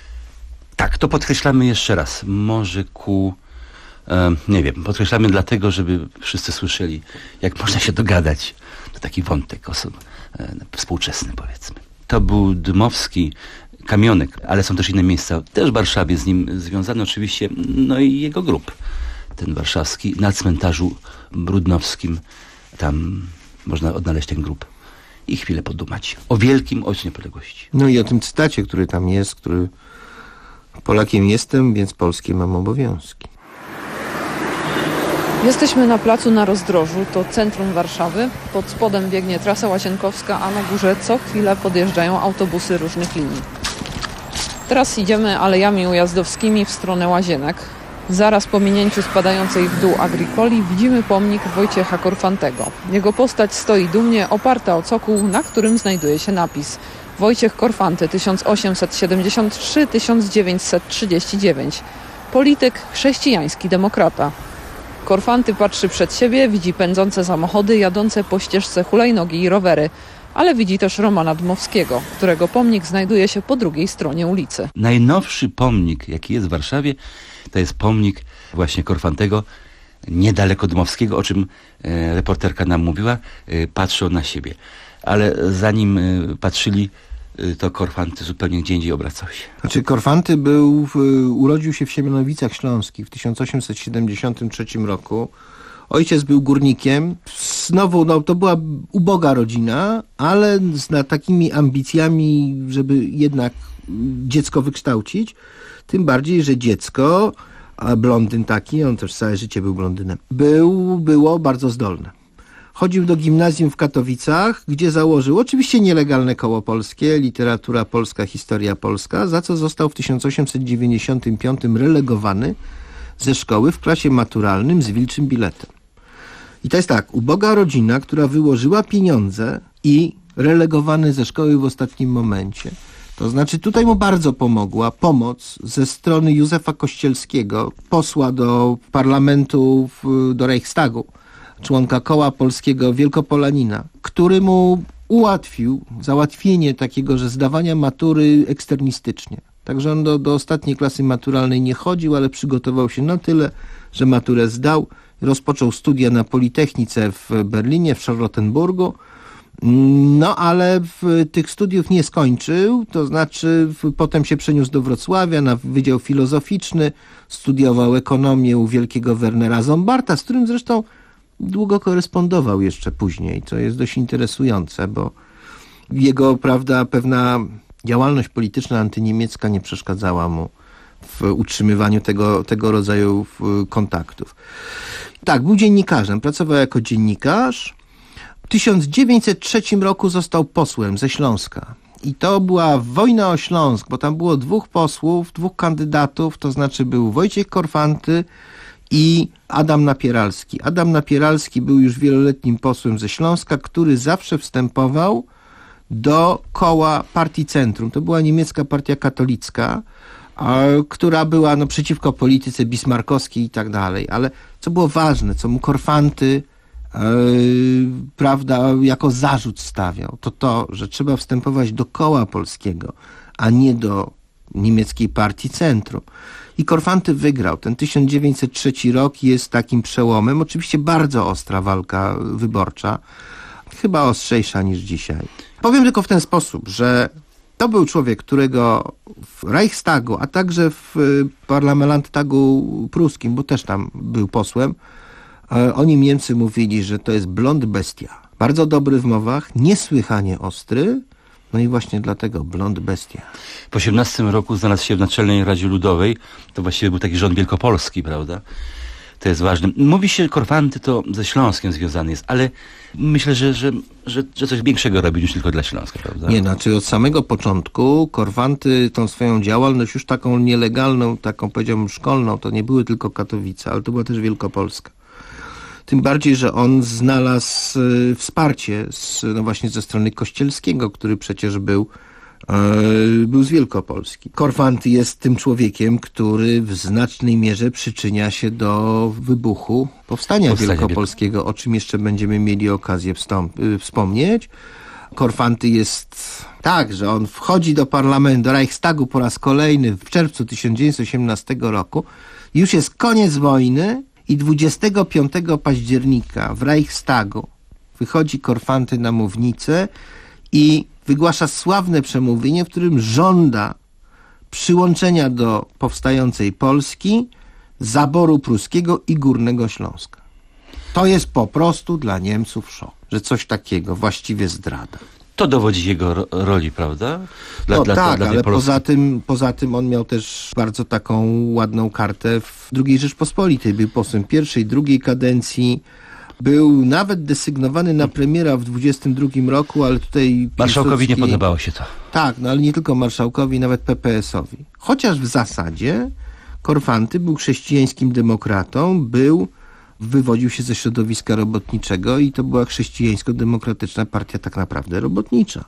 Tak, to podkreślamy jeszcze raz. Może ku, e, nie wiem, podkreślamy dlatego, żeby wszyscy słyszeli, jak można się dogadać. To taki wątek oso- e, współczesny, powiedzmy. To był Dmowski, Kamionek, ale są też inne miejsca, też w Warszawie z nim związane oczywiście, no i jego grób, ten warszawski, na cmentarzu brudnowskim. Tam można odnaleźć ten grób i chwilę podumać o wielkim ojcu niepodległości. No i o tym cytacie, który tam jest, który Polakiem jestem, więc polskie mam obowiązki. Jesteśmy na placu na Rozdrożu, to centrum Warszawy. Pod spodem biegnie trasa Łazienkowska, a na górze co chwilę podjeżdżają autobusy różnych linii. Teraz idziemy alejami ujazdowskimi w stronę Łazienek. Zaraz po minięciu spadającej w dół Agricoli widzimy pomnik Wojciecha Korfantego. Jego postać stoi dumnie oparta o cokół, na którym znajduje się napis Wojciech Korfanty tysiąc osiemset siedemdziesiąt trzy do tysiąc dziewięćset trzydzieści dziewięć. Polityk, chrześcijański demokrata. Korfanty patrzy przed siebie, widzi pędzące samochody, jadące po ścieżce hulajnogi i rowery, ale widzi też Romana Dmowskiego, którego pomnik znajduje się po drugiej stronie ulicy. Najnowszy pomnik, jaki jest w Warszawie, to jest pomnik właśnie Korfantego, niedaleko Dmowskiego, o czym e, reporterka nam mówiła, e, patrzą na siebie. Ale zanim e, patrzyli, e, to Korfanty zupełnie gdzie indziej obracał się. Znaczy Korfanty był, w, urodził się w Siemianowicach Śląskich w tysiąc osiemset siedemdziesiątym trzecim roku. Ojciec był górnikiem. Znowu, no, to była uboga rodzina, ale z na, takimi ambicjami, żeby jednak dziecko wykształcić. Tym bardziej, że dziecko, a blondyn taki, on też całe życie był blondynem, był, było bardzo zdolne. Chodził do gimnazjum w Katowicach, gdzie założył oczywiście nielegalne koło polskie, literatura polska, historia polska, za co został w tysiąc osiemset dziewięćdziesiątym piątym relegowany ze szkoły w klasie maturalnym z wilczym biletem. I to jest tak, uboga rodzina, która wyłożyła pieniądze i relegowany ze szkoły w ostatnim momencie. To znaczy tutaj mu bardzo pomogła pomoc ze strony Józefa Kościelskiego, posła do parlamentu, do Reichstagu członka Koła Polskiego Wielkopolanina, który mu ułatwił załatwienie takiego, że zdawania matury eksternistycznie. Także on do, do ostatniej klasy maturalnej nie chodził, ale przygotował się na tyle, że maturę zdał. Rozpoczął studia na Politechnice w Berlinie, w Charlottenburgu. No ale w tych studiów nie skończył, to znaczy w, potem się przeniósł do Wrocławia na Wydział Filozoficzny, studiował ekonomię u wielkiego Wernera Zombarta, z którym zresztą długo korespondował jeszcze później, co jest dość interesujące, bo jego, prawda, pewna działalność polityczna antyniemiecka nie przeszkadzała mu w utrzymywaniu tego, tego rodzaju kontaktów. Tak, był dziennikarzem, pracował jako dziennikarz. W tysiąc dziewięćset trzecim roku został posłem ze Śląska. I to była wojna o Śląsk, bo tam było dwóch posłów, dwóch kandydatów, to znaczy był Wojciech Korfanty i Adam Napieralski. Adam Napieralski był już wieloletnim posłem ze Śląska, który zawsze wstępował do koła Partii Centrum. To była niemiecka partia katolicka, która była no, przeciwko polityce bismarckowskiej i tak dalej. Ale co było ważne, co mu Korfanty yy, prawda, jako zarzut stawiał, to to, że trzeba wstępować do Koła Polskiego, a nie do niemieckiej partii Centrum. I Korfanty wygrał. Ten tysiąc dziewięćset trzeci rok jest takim przełomem. Oczywiście bardzo ostra walka wyborcza, chyba ostrzejsza niż dzisiaj. Powiem tylko w ten sposób, że to był człowiek, którego w Reichstagu, a także w Parlamentagu pruskim, bo też tam był posłem, o nim Niemcy mówili, że to jest blond bestia. Bardzo dobry w mowach, niesłychanie ostry, no i właśnie dlatego blond bestia. W osiemnastym roku znalazł się w Naczelnej Radzie Ludowej. To właściwie był taki rząd wielkopolski, prawda? To jest ważne. Mówi się, Korfanty to ze Śląskiem związany jest, ale myślę, że, że, że, że coś większego robi niż tylko dla Śląska, prawda? Nie, znaczy od samego początku Korfanty tą swoją działalność już taką nielegalną, taką powiedziałbym szkolną, to nie były tylko Katowice, ale to była też Wielkopolska. Tym bardziej, że on znalazł y, wsparcie z, no właśnie ze strony Kościelskiego, który przecież był, y, był z Wielkopolski. Korfanty jest tym człowiekiem, który w znacznej mierze przyczynia się do wybuchu Powstania Powstania Wielkopolskiego, o czym jeszcze będziemy mieli okazję wstąp- y, wspomnieć. Korfanty jest tak, że on wchodzi do parlamentu, do Reichstagu po raz kolejny w czerwcu tysiąc dziewięćset osiemnastego roku. Już jest koniec wojny, i dwudziestego piątego października w Reichstagu wychodzi Korfanty na mównicę i wygłasza sławne przemówienie, w którym żąda przyłączenia do powstającej Polski zaboru pruskiego i Górnego Śląska. To jest po prostu dla Niemców szok, że coś takiego właściwie zdrada. To dowodzi jego ro- roli, prawda? Dla, no dla, tak, dla ale Polski. poza tym, poza tym on miał też bardzo taką ładną kartę w drugiej Rzeczpospolitej. Był posłem pierwszej, drugiej kadencji. Był nawet desygnowany na premiera w dwudziestym drugim roku, ale tutaj... Marszałkowi Piłsudski... nie podobało się to. Tak, no ale nie tylko marszałkowi, nawet P P S-owi. Chociaż w zasadzie Korfanty był chrześcijańskim demokratą, był... wywodził się ze środowiska robotniczego i to była chrześcijańsko-demokratyczna partia tak naprawdę robotnicza.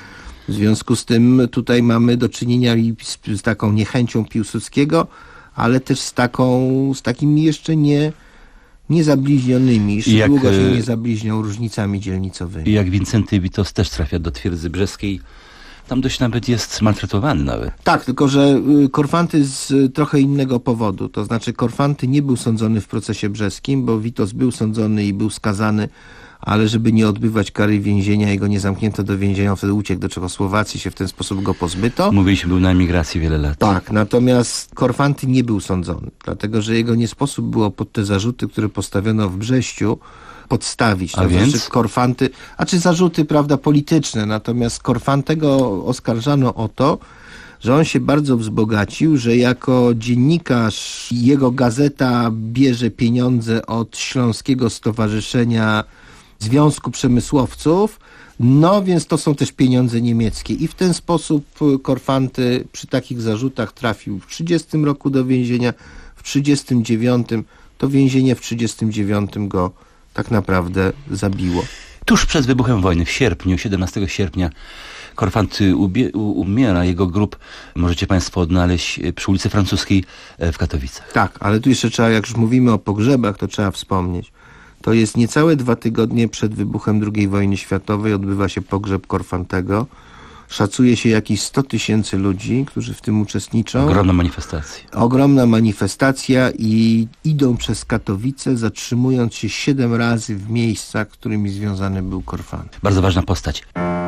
W związku z tym tutaj mamy do czynienia z, z taką niechęcią Piłsudskiego, ale też z taką, z takimi jeszcze nie, niezabliźnionymi, jeszcze jak, długo się nie zabliźnią różnicami dzielnicowymi. I jak Wincenty Witos też trafia do twierdzy brzeskiej, tam dość nawet jest maltretowany nawet. Tak, tylko że Korfanty z trochę innego powodu. To znaczy Korfanty nie był sądzony w procesie brzeskim, bo Witos był sądzony i był skazany, ale żeby nie odbywać kary więzienia i go nie zamknięto do więzienia, on wtedy uciekł do Czechosłowacji, się w ten sposób go pozbyto. Mówiliśmy, był na emigracji wiele lat. Tak, natomiast Korfanty nie był sądzony, dlatego że jego nie sposób było pod te zarzuty, które postawiono w Brześciu, podstawić. A to więc? Znaczy Korfanty, a czy zarzuty, prawda, polityczne, natomiast Korfantego oskarżano o to, że on się bardzo wzbogacił, że jako dziennikarz jego gazeta bierze pieniądze od Śląskiego Stowarzyszenia Związku Przemysłowców, no więc to są też pieniądze niemieckie. I w ten sposób Korfanty przy takich zarzutach trafił w trzydziestym roku do więzienia, w trzydziestym dziewiątym to więzienie w trzydziestym dziewiątym go tak naprawdę zabiło. Tuż przed wybuchem wojny, w sierpniu, siedemnastego sierpnia, Korfanty ubie- umiera. Jego grób możecie Państwo odnaleźć przy ulicy Francuskiej w Katowicach. Tak, ale tu jeszcze trzeba, jak już mówimy o pogrzebach, to trzeba wspomnieć. To jest niecałe dwa tygodnie przed wybuchem drugiej wojny światowej, odbywa się pogrzeb Korfantego. Szacuje się jakieś sto tysięcy ludzi, którzy w tym uczestniczą. Ogromna manifestacja. Ogromna manifestacja i idą przez Katowice, zatrzymując się siedem razy w miejscach, którymi związany był Korfanty. Bardzo ważna postać.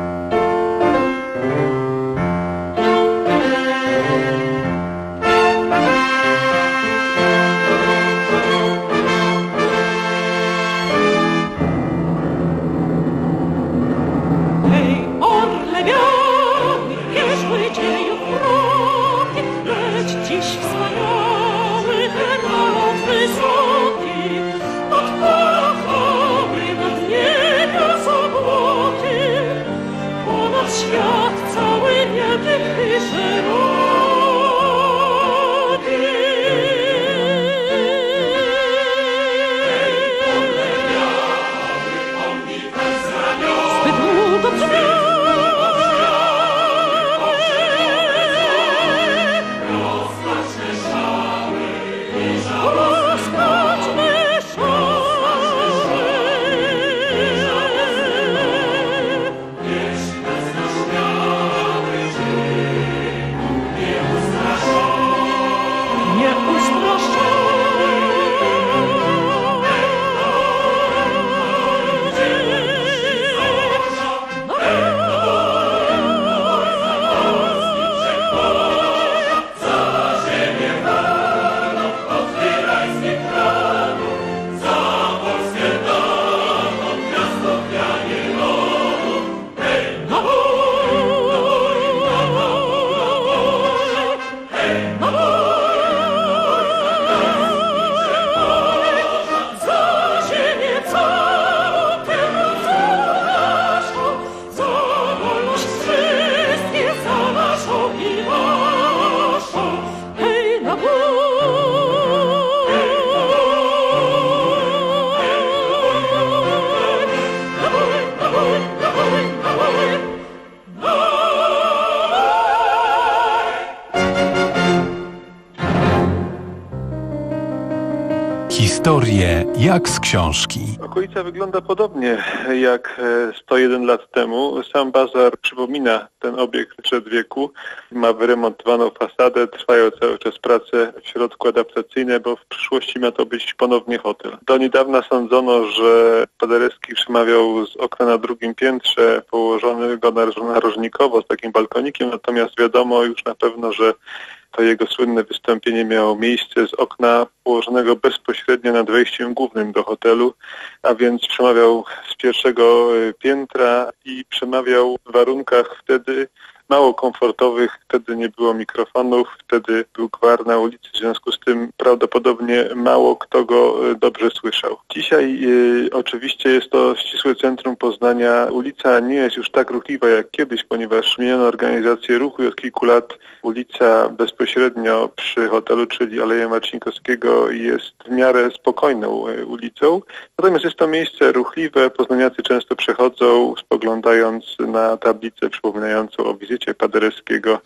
Historie jak z książki. Okolica wygląda podobnie jak sto jeden lat temu. Sam bazar przypomina ten obiekt sprzed wieku. Ma wyremontowaną fasadę, trwają cały czas prace w środku adaptacyjne, bo w przyszłości ma to być ponownie hotel. Do niedawna sądzono, że Paderewski przemawiał z okna na drugim piętrze, położonego narożnikowo z takim balkonikiem, natomiast wiadomo już na pewno, że to jego słynne wystąpienie miało miejsce z okna położonego bezpośrednio nad wejściem głównym do hotelu, a więc przemawiał z pierwszego piętra i przemawiał w warunkach wtedy mało komfortowych, wtedy nie było mikrofonów, wtedy był gwar na ulicy, w związku z tym prawdopodobnie mało kto go dobrze słyszał. Dzisiaj y, oczywiście jest to ścisłe centrum Poznania. Ulica nie jest już tak ruchliwa jak kiedyś, ponieważ zmieniono organizację ruchu i od kilku lat ulica bezpośrednio przy hotelu, czyli Aleja Marcinkowskiego, jest w miarę spokojną y, ulicą. Natomiast jest to miejsce ruchliwe, poznaniacy często przechodzą, spoglądając na tablicę przypominającą o wizycie Paderewskiego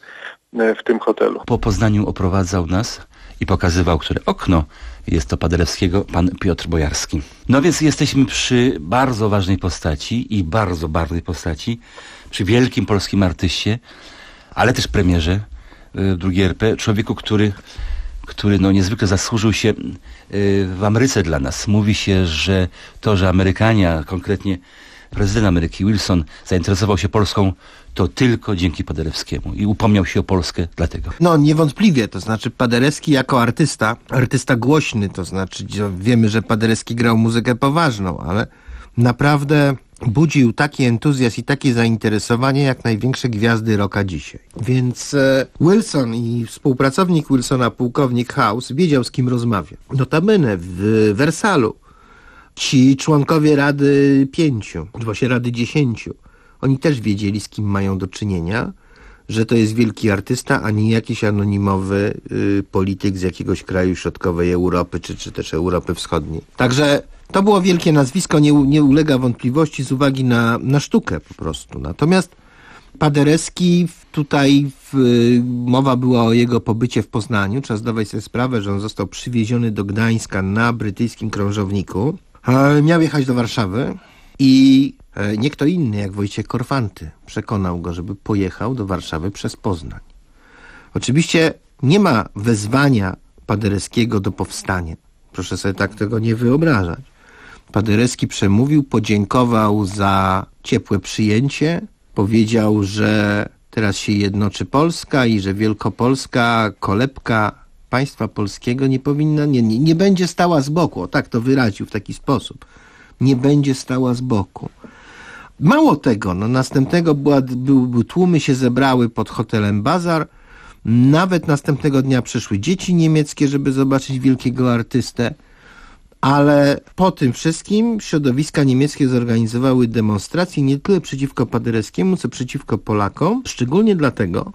w tym hotelu. Po Poznaniu oprowadzał nas i pokazywał, które okno jest to Paderewskiego, pan Piotr Bojarski. No więc jesteśmy przy bardzo ważnej postaci i bardzo barwnej postaci, przy wielkim polskim artyście, ale też premierze drugiej R P, człowieku, który, który no niezwykle zasłużył się w Ameryce dla nas. Mówi się, że to, że Amerykanie, a konkretnie prezydent Ameryki Wilson zainteresował się Polską, to tylko dzięki Paderewskiemu i upomniał się o Polskę dlatego. No niewątpliwie, to znaczy Paderewski jako artysta, artysta głośny, to znaczy wiemy, że Paderewski grał muzykę poważną, ale naprawdę budził taki entuzjazm i takie zainteresowanie jak największe gwiazdy rocka dzisiaj. Więc e, Wilson i współpracownik Wilsona, pułkownik House, wiedział, z kim rozmawia. Notabene w Wersalu ci członkowie Rady Pięciu, właśnie Rady Dziesięciu, oni też wiedzieli, z kim mają do czynienia, że to jest wielki artysta, a nie jakiś anonimowy y, polityk z jakiegoś kraju środkowej Europy, czy, czy też Europy Wschodniej. Także to było wielkie nazwisko, nie, nie ulega wątpliwości z uwagi na, na sztukę po prostu. Natomiast Paderewski, tutaj w, mowa była o jego pobycie w Poznaniu. Trzeba zdawać sobie sprawę, że on został przywieziony do Gdańska na brytyjskim krążowniku. Miał jechać do Warszawy i nie kto inny jak Wojciech Korfanty przekonał go, żeby pojechał do Warszawy przez Poznań. Oczywiście nie ma wezwania Paderewskiego do powstania. Proszę sobie tak tego nie wyobrażać. Paderewski przemówił, podziękował za ciepłe przyjęcie, powiedział, że teraz się jednoczy Polska i że Wielkopolska, kolebka państwa polskiego nie powinna, nie, nie, nie będzie stała z boku. O tak to wyraził w taki sposób. Nie będzie stała z boku. Mało tego, no następnego była, był, był, tłumy się zebrały pod hotelem Bazar. Nawet następnego dnia przyszły dzieci niemieckie, żeby zobaczyć wielkiego artystę. Ale po tym wszystkim środowiska niemieckie zorganizowały demonstracje nie tyle przeciwko Paderewskiemu, co przeciwko Polakom. Szczególnie dlatego,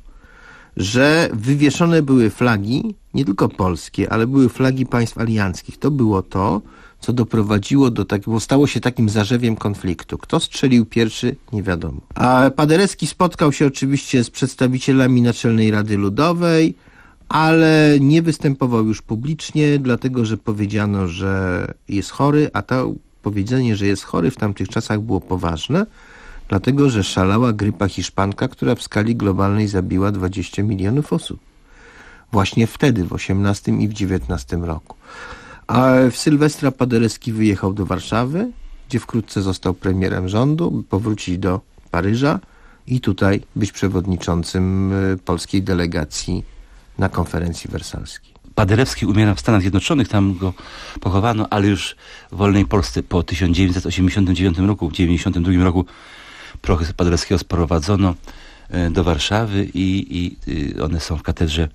że wywieszone były flagi, nie tylko polskie, ale były flagi państw alianckich. To było to, co doprowadziło do takiego, stało się takim zarzewiem konfliktu. Kto strzelił pierwszy, nie wiadomo. A Paderewski spotkał się oczywiście z przedstawicielami Naczelnej Rady Ludowej, ale nie występował już publicznie, dlatego że powiedziano, że jest chory, a to powiedzenie, że jest chory w tamtych czasach było poważne, dlatego że szalała grypa hiszpanka, która w skali globalnej zabiła dwadzieścia milionów osób. Właśnie wtedy, w osiemnastym i w dziewiętnastym roku. A w Sylwestra Paderewski wyjechał do Warszawy, gdzie wkrótce został premierem rządu, by powrócić do Paryża i tutaj być przewodniczącym polskiej delegacji na konferencji wersalskiej. Paderewski umierał w Stanach Zjednoczonych, tam go pochowano, ale już w wolnej Polsce po tysiąc dziewięćset osiemdziesiątym dziewiątym roku, w dziewięćdziesiątym drugim roku prochy Paderewskiego sprowadzono do Warszawy i, i one są w katedrze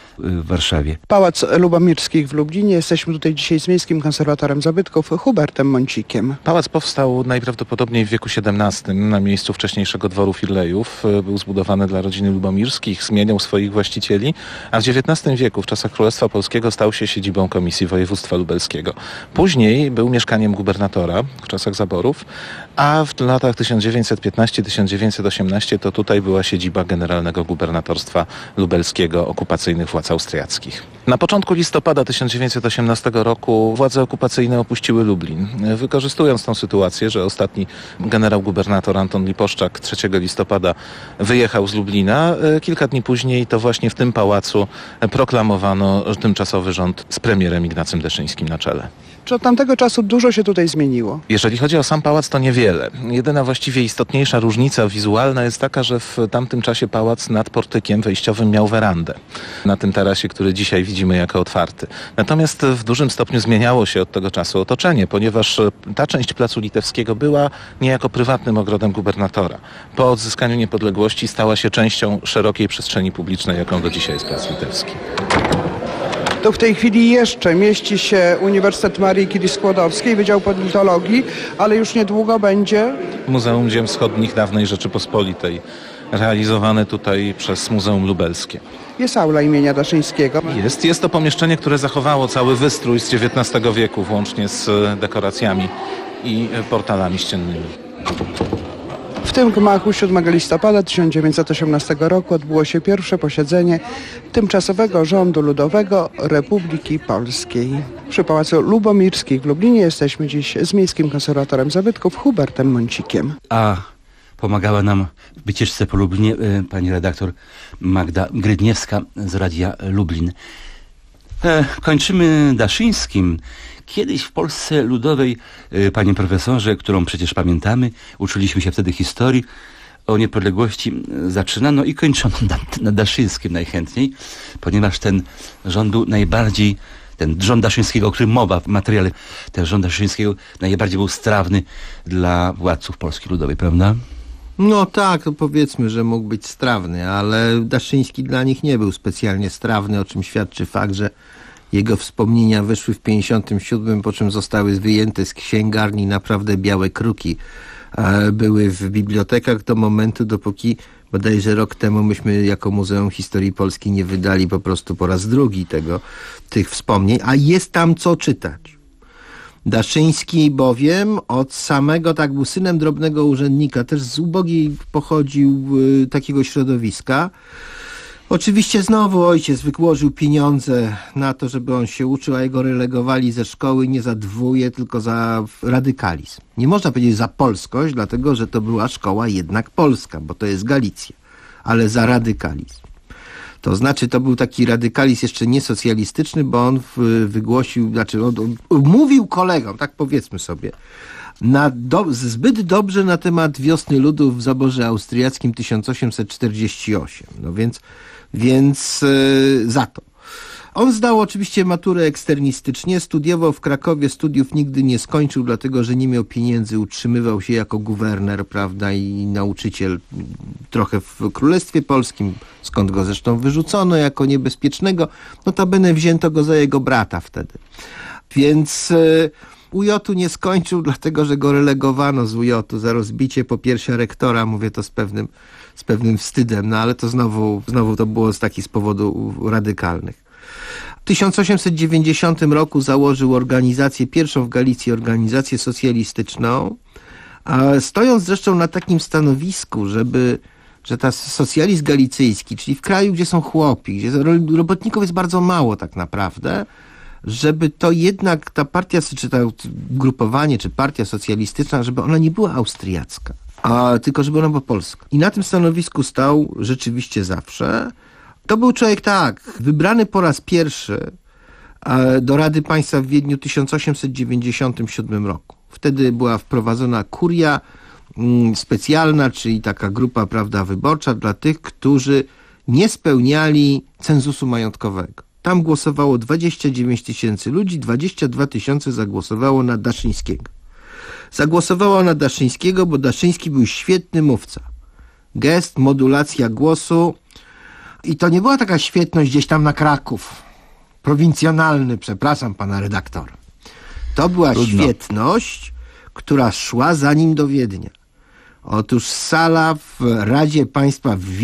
w Warszawie. Pałac Lubomirskich w Lublinie. Jesteśmy tutaj dzisiaj z miejskim konserwatorem zabytków Hubertem Moncikiem. Pałac powstał najprawdopodobniej w wieku siedemnastym na miejscu wcześniejszego dworu Firlejów. Był zbudowany dla rodziny Lubomirskich, zmieniał swoich właścicieli, a w dziewiętnastym wieku, w czasach Królestwa Polskiego, stał się siedzibą Komisji Województwa Lubelskiego. Później był mieszkaniem gubernatora w czasach zaborów, a w latach tysiąc dziewięćset piętnasty do tysiąc dziewięćset osiemnastego to tutaj była siedziba Generalnego Gubernatorstwa Lubelskiego okupacyjnych władz austriackich. Na początku listopada tysiąc dziewięćset osiemnastego roku władze okupacyjne opuściły Lublin. Wykorzystując tą sytuację, że ostatni generał gubernator Anton Liposzczak trzeciego listopada wyjechał z Lublina, kilka dni później to właśnie w tym pałacu proklamowano tymczasowy rząd z premierem Ignacym Deszyńskim na czele. Czy od tamtego czasu dużo się tutaj zmieniło? Jeżeli chodzi o sam pałac, to niewiele. Jedyna właściwie istotniejsza różnica wizualna jest taka, że w tamtym czasie pałac nad portykiem wejściowym miał werandę. Na tym tarasie, który dzisiaj widzimy jako otwarty. Natomiast w dużym stopniu zmieniało się od tego czasu otoczenie, ponieważ ta część Placu Litewskiego była niejako prywatnym ogrodem gubernatora. Po odzyskaniu niepodległości stała się częścią szerokiej przestrzeni publicznej, jaką do dzisiaj jest Plac Litewski. To w tej chwili jeszcze mieści się Uniwersytet Marii Curie-Skłodowskiej, Wydział Politologii, ale już niedługo będzie Muzeum Ziem Wschodnich Dawnej Rzeczypospolitej, realizowane tutaj przez Muzeum Lubelskie. Jest aula imienia Daszyńskiego. Jest, jest to pomieszczenie, które zachowało cały wystrój z dziewiętnastego wieku, włącznie z dekoracjami i portalami ściennymi. W tym gmachu siódmego listopada tysiąc dziewięćset osiemnastego roku odbyło się pierwsze posiedzenie tymczasowego rządu ludowego Republiki Polskiej. Przy Pałacu Lubomirskich w Lublinie jesteśmy dziś z miejskim konserwatorem zabytków Hubertem Moncikiem. A pomagała nam w wycieczce po Lublinie pani redaktor Magda Grydniewska z Radia Lublin. E, kończymy Daszyńskim. Kiedyś w Polsce Ludowej, panie profesorze, którą przecież pamiętamy, uczyliśmy się wtedy historii, o niepodległości zaczynano i kończono na, na Daszyńskim najchętniej, ponieważ ten rząd był najbardziej, ten rząd Daszyńskiego, o którym mowa w materiale, ten rząd Daszyńskiego najbardziej był strawny dla władców Polski Ludowej, prawda? No tak, to powiedzmy, że mógł być strawny, ale Daszyński dla nich nie był specjalnie strawny, o czym świadczy fakt, że jego wspomnienia wyszły w pięćdziesiątym siódmym, po czym zostały wyjęte z księgarni, naprawdę białe kruki. Były w bibliotekach do momentu, dopóki bodajże rok temu myśmy jako Muzeum Historii Polski nie wydali po prostu po raz drugi tego, tych wspomnień, a jest tam co czytać. Daszyński bowiem od samego, tak był synem drobnego urzędnika, też z ubogiej pochodził y, takiego środowiska. Oczywiście znowu ojciec wyłożył pieniądze na to, żeby on się uczył, a jego relegowali ze szkoły nie za dwóje, tylko za radykalizm. Nie można powiedzieć za polskość, dlatego że to była szkoła jednak polska, bo to jest Galicja, ale za radykalizm. To znaczy, to był taki radykalizm jeszcze nie socjalistyczny, bo on wygłosił, znaczy on, on mówił kolegom, tak powiedzmy sobie, na do, zbyt dobrze na temat wiosny ludów w zaborze austriackim tysiąc osiemset czterdziesty ósmy. No więc, więc yy, za to. On zdał oczywiście maturę eksternistycznie, studiował w Krakowie, studiów nigdy nie skończył, dlatego że nie miał pieniędzy, utrzymywał się jako guwerner, prawda, i nauczyciel trochę w Królestwie Polskim, skąd go zresztą wyrzucono jako niebezpiecznego. Notabene wzięto go za jego brata wtedy. Więc yy, U J-u nie skończył, dlatego że go relegowano z U J-u za rozbicie popiersia rektora, mówię to z pewnym, z pewnym wstydem, no ale to znowu, znowu to było z takich z powodów radykalnych. W tysiąc osiemset dziewięćdziesiątym roku założył organizację, pierwszą w Galicji organizację socjalistyczną, a stojąc zresztą na takim stanowisku, żeby, że ta socjalizm galicyjski, czyli w kraju, gdzie są chłopi, gdzie robotników jest bardzo mało tak naprawdę, żeby to jednak ta partia, czy to grupowanie, czy partia socjalistyczna, żeby ona nie była austriacka, a tylko żeby ona była polska. I na tym stanowisku stał rzeczywiście zawsze. To był człowiek, tak, wybrany po raz pierwszy do Rady Państwa w Wiedniu w tysiąc osiemset dziewięćdziesiątym siódmym roku. Wtedy była wprowadzona kuria specjalna, czyli taka grupa, prawda, wyborcza dla tych, którzy nie spełniali cenzusu majątkowego. Tam głosowało dwadzieścia dziewięć tysięcy ludzi, dwadzieścia dwa tysiące zagłosowało na Daszyńskiego. Zagłosowało na Daszyńskiego, bo Daszyński był świetny mówca. Gest, modulacja głosu. I to nie była taka świetność gdzieś tam na Kraków. Prowincjonalny, przepraszam pana redaktora. To była Trudno. świetność, która szła za nim do Wiednia. Otóż sala w Radzie Państwa w